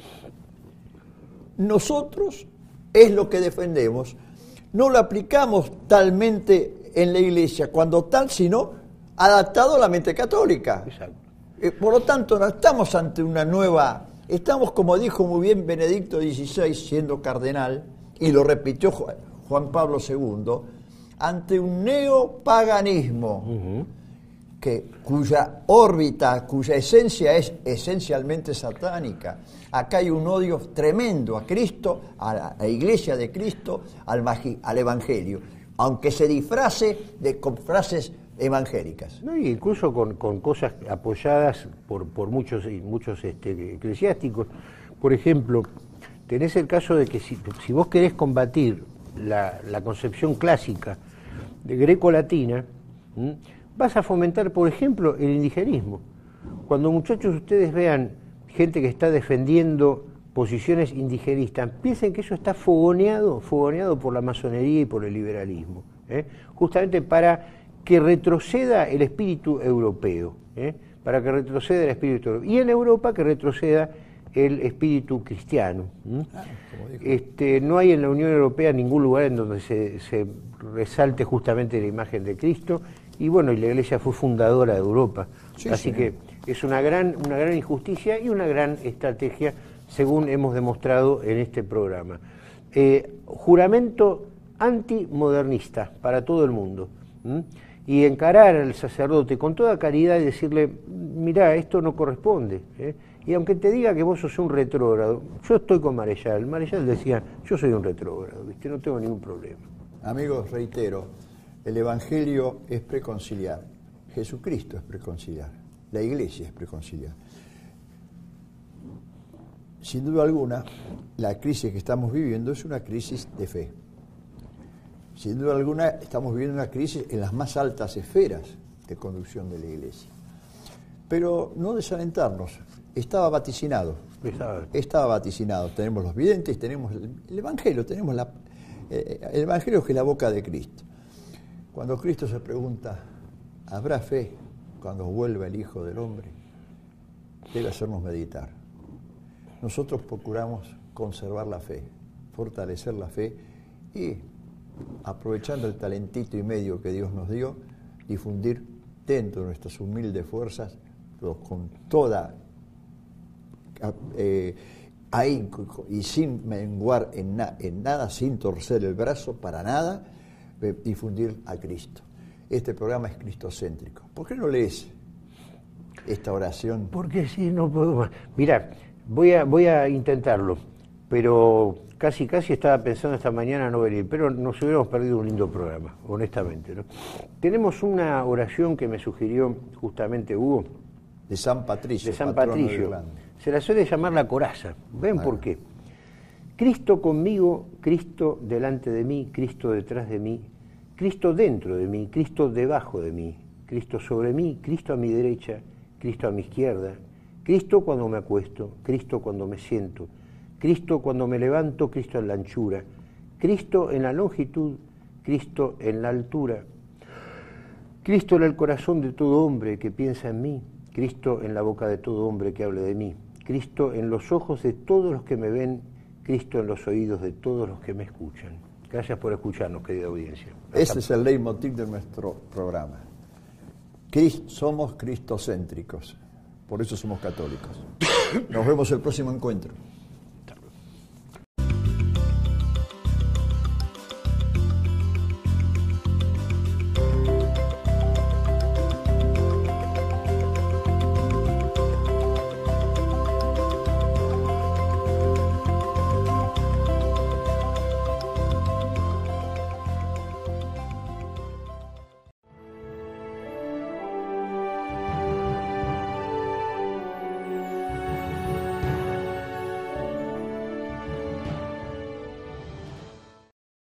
nosotros es lo que defendemos, no lo aplicamos talmente en la Iglesia cuando tal, sino adaptado a la mente católica. Exacto. Eh, por lo tanto, no estamos ante una nueva... Estamos, como dijo muy bien Benedicto dieciséis, siendo cardenal, y lo repitió Juan Pablo segundo, ante un neopaganismo, uh-huh. que, cuya órbita, cuya esencia es esencialmente satánica. Acá hay un odio tremendo a Cristo, a la, a la Iglesia de Cristo, al, magi, al Evangelio, aunque se disfrace de, con frases evangélicas. No, y incluso con, con cosas apoyadas por, por muchos, muchos este, eclesiásticos. Por ejemplo, tenés el caso de que si, si vos querés combatir la, la concepción clásica de greco-latina, ¿m? vas a fomentar, por ejemplo, el indigenismo. Cuando, muchachos, ustedes vean gente que está defendiendo posiciones indigenistas, piensen que eso está fogoneado, fogoneado por la masonería y por el liberalismo, ¿eh? justamente para que retroceda el espíritu europeo, ¿eh? para que retroceda el espíritu europeo. Y en Europa que retroceda el espíritu cristiano. ¿eh? Ah, este, no hay en la Unión Europea ningún lugar en donde se, se resalte justamente la imagen de Cristo, y bueno, y la Iglesia fue fundadora de Europa. Sí, Así sí. que es una gran, una gran injusticia y una gran estrategia, según hemos demostrado en este programa. Eh, juramento antimodernista para todo el mundo. ¿eh? Y encarar al sacerdote con toda caridad y decirle, mirá, esto no corresponde. ¿eh? Y aunque te diga que vos sos un retrógrado, yo estoy con Marechal. Marechal decía, yo soy un retrógrado, ¿viste? No tengo ningún problema. Amigos, reitero, el Evangelio es preconciliar, Jesucristo es preconciliar, la Iglesia es preconciliar. Sin duda alguna, la crisis que estamos viviendo es una crisis de fe. Sin duda alguna, estamos viviendo una crisis en las más altas esferas de conducción de la Iglesia. Pero no desalentarnos, estaba vaticinado. Estaba, estaba vaticinado. Tenemos los videntes, tenemos el, el Evangelio, tenemos la, eh, el Evangelio que es la boca de Cristo. Cuando Cristo se pregunta, ¿habrá fe cuando vuelva el Hijo del Hombre? Debe hacernos meditar. Nosotros procuramos conservar la fe, fortalecer la fe y, aprovechando el talentito y medio que Dios nos dio, difundir dentro de nuestras humildes fuerzas, pero con toda eh, ahínco y sin menguar en, na, en nada, sin torcer el brazo, para nada, eh, difundir a Cristo. Este programa es cristocéntrico. ¿Por qué no lees esta oración? Porque sí, no puedo más. Mirá, voy a, voy a intentarlo, pero... Casi, casi estaba pensando esta mañana no venir, pero nos hubiéramos perdido un lindo programa, honestamente, ¿no? Tenemos una oración que me sugirió justamente Hugo. De San Patricio. De San Patricio. Se la suele llamar la coraza. ¿Ven ah. por qué? Cristo conmigo, Cristo delante de mí, Cristo detrás de mí, Cristo dentro de mí, Cristo debajo de mí, Cristo sobre mí, Cristo a mi derecha, Cristo a mi izquierda, Cristo cuando me acuesto, Cristo cuando me siento, Cristo cuando me levanto, Cristo en la anchura, Cristo en la longitud, Cristo en la altura, Cristo en el corazón de todo hombre que piensa en mí, Cristo en la boca de todo hombre que hable de mí, Cristo en los ojos de todos los que me ven, Cristo en los oídos de todos los que me escuchan. Gracias por escucharnos, querida audiencia. Ese es el leitmotiv de nuestro programa. Cristo, somos cristocéntricos, por eso somos católicos. Nos vemos el próximo encuentro.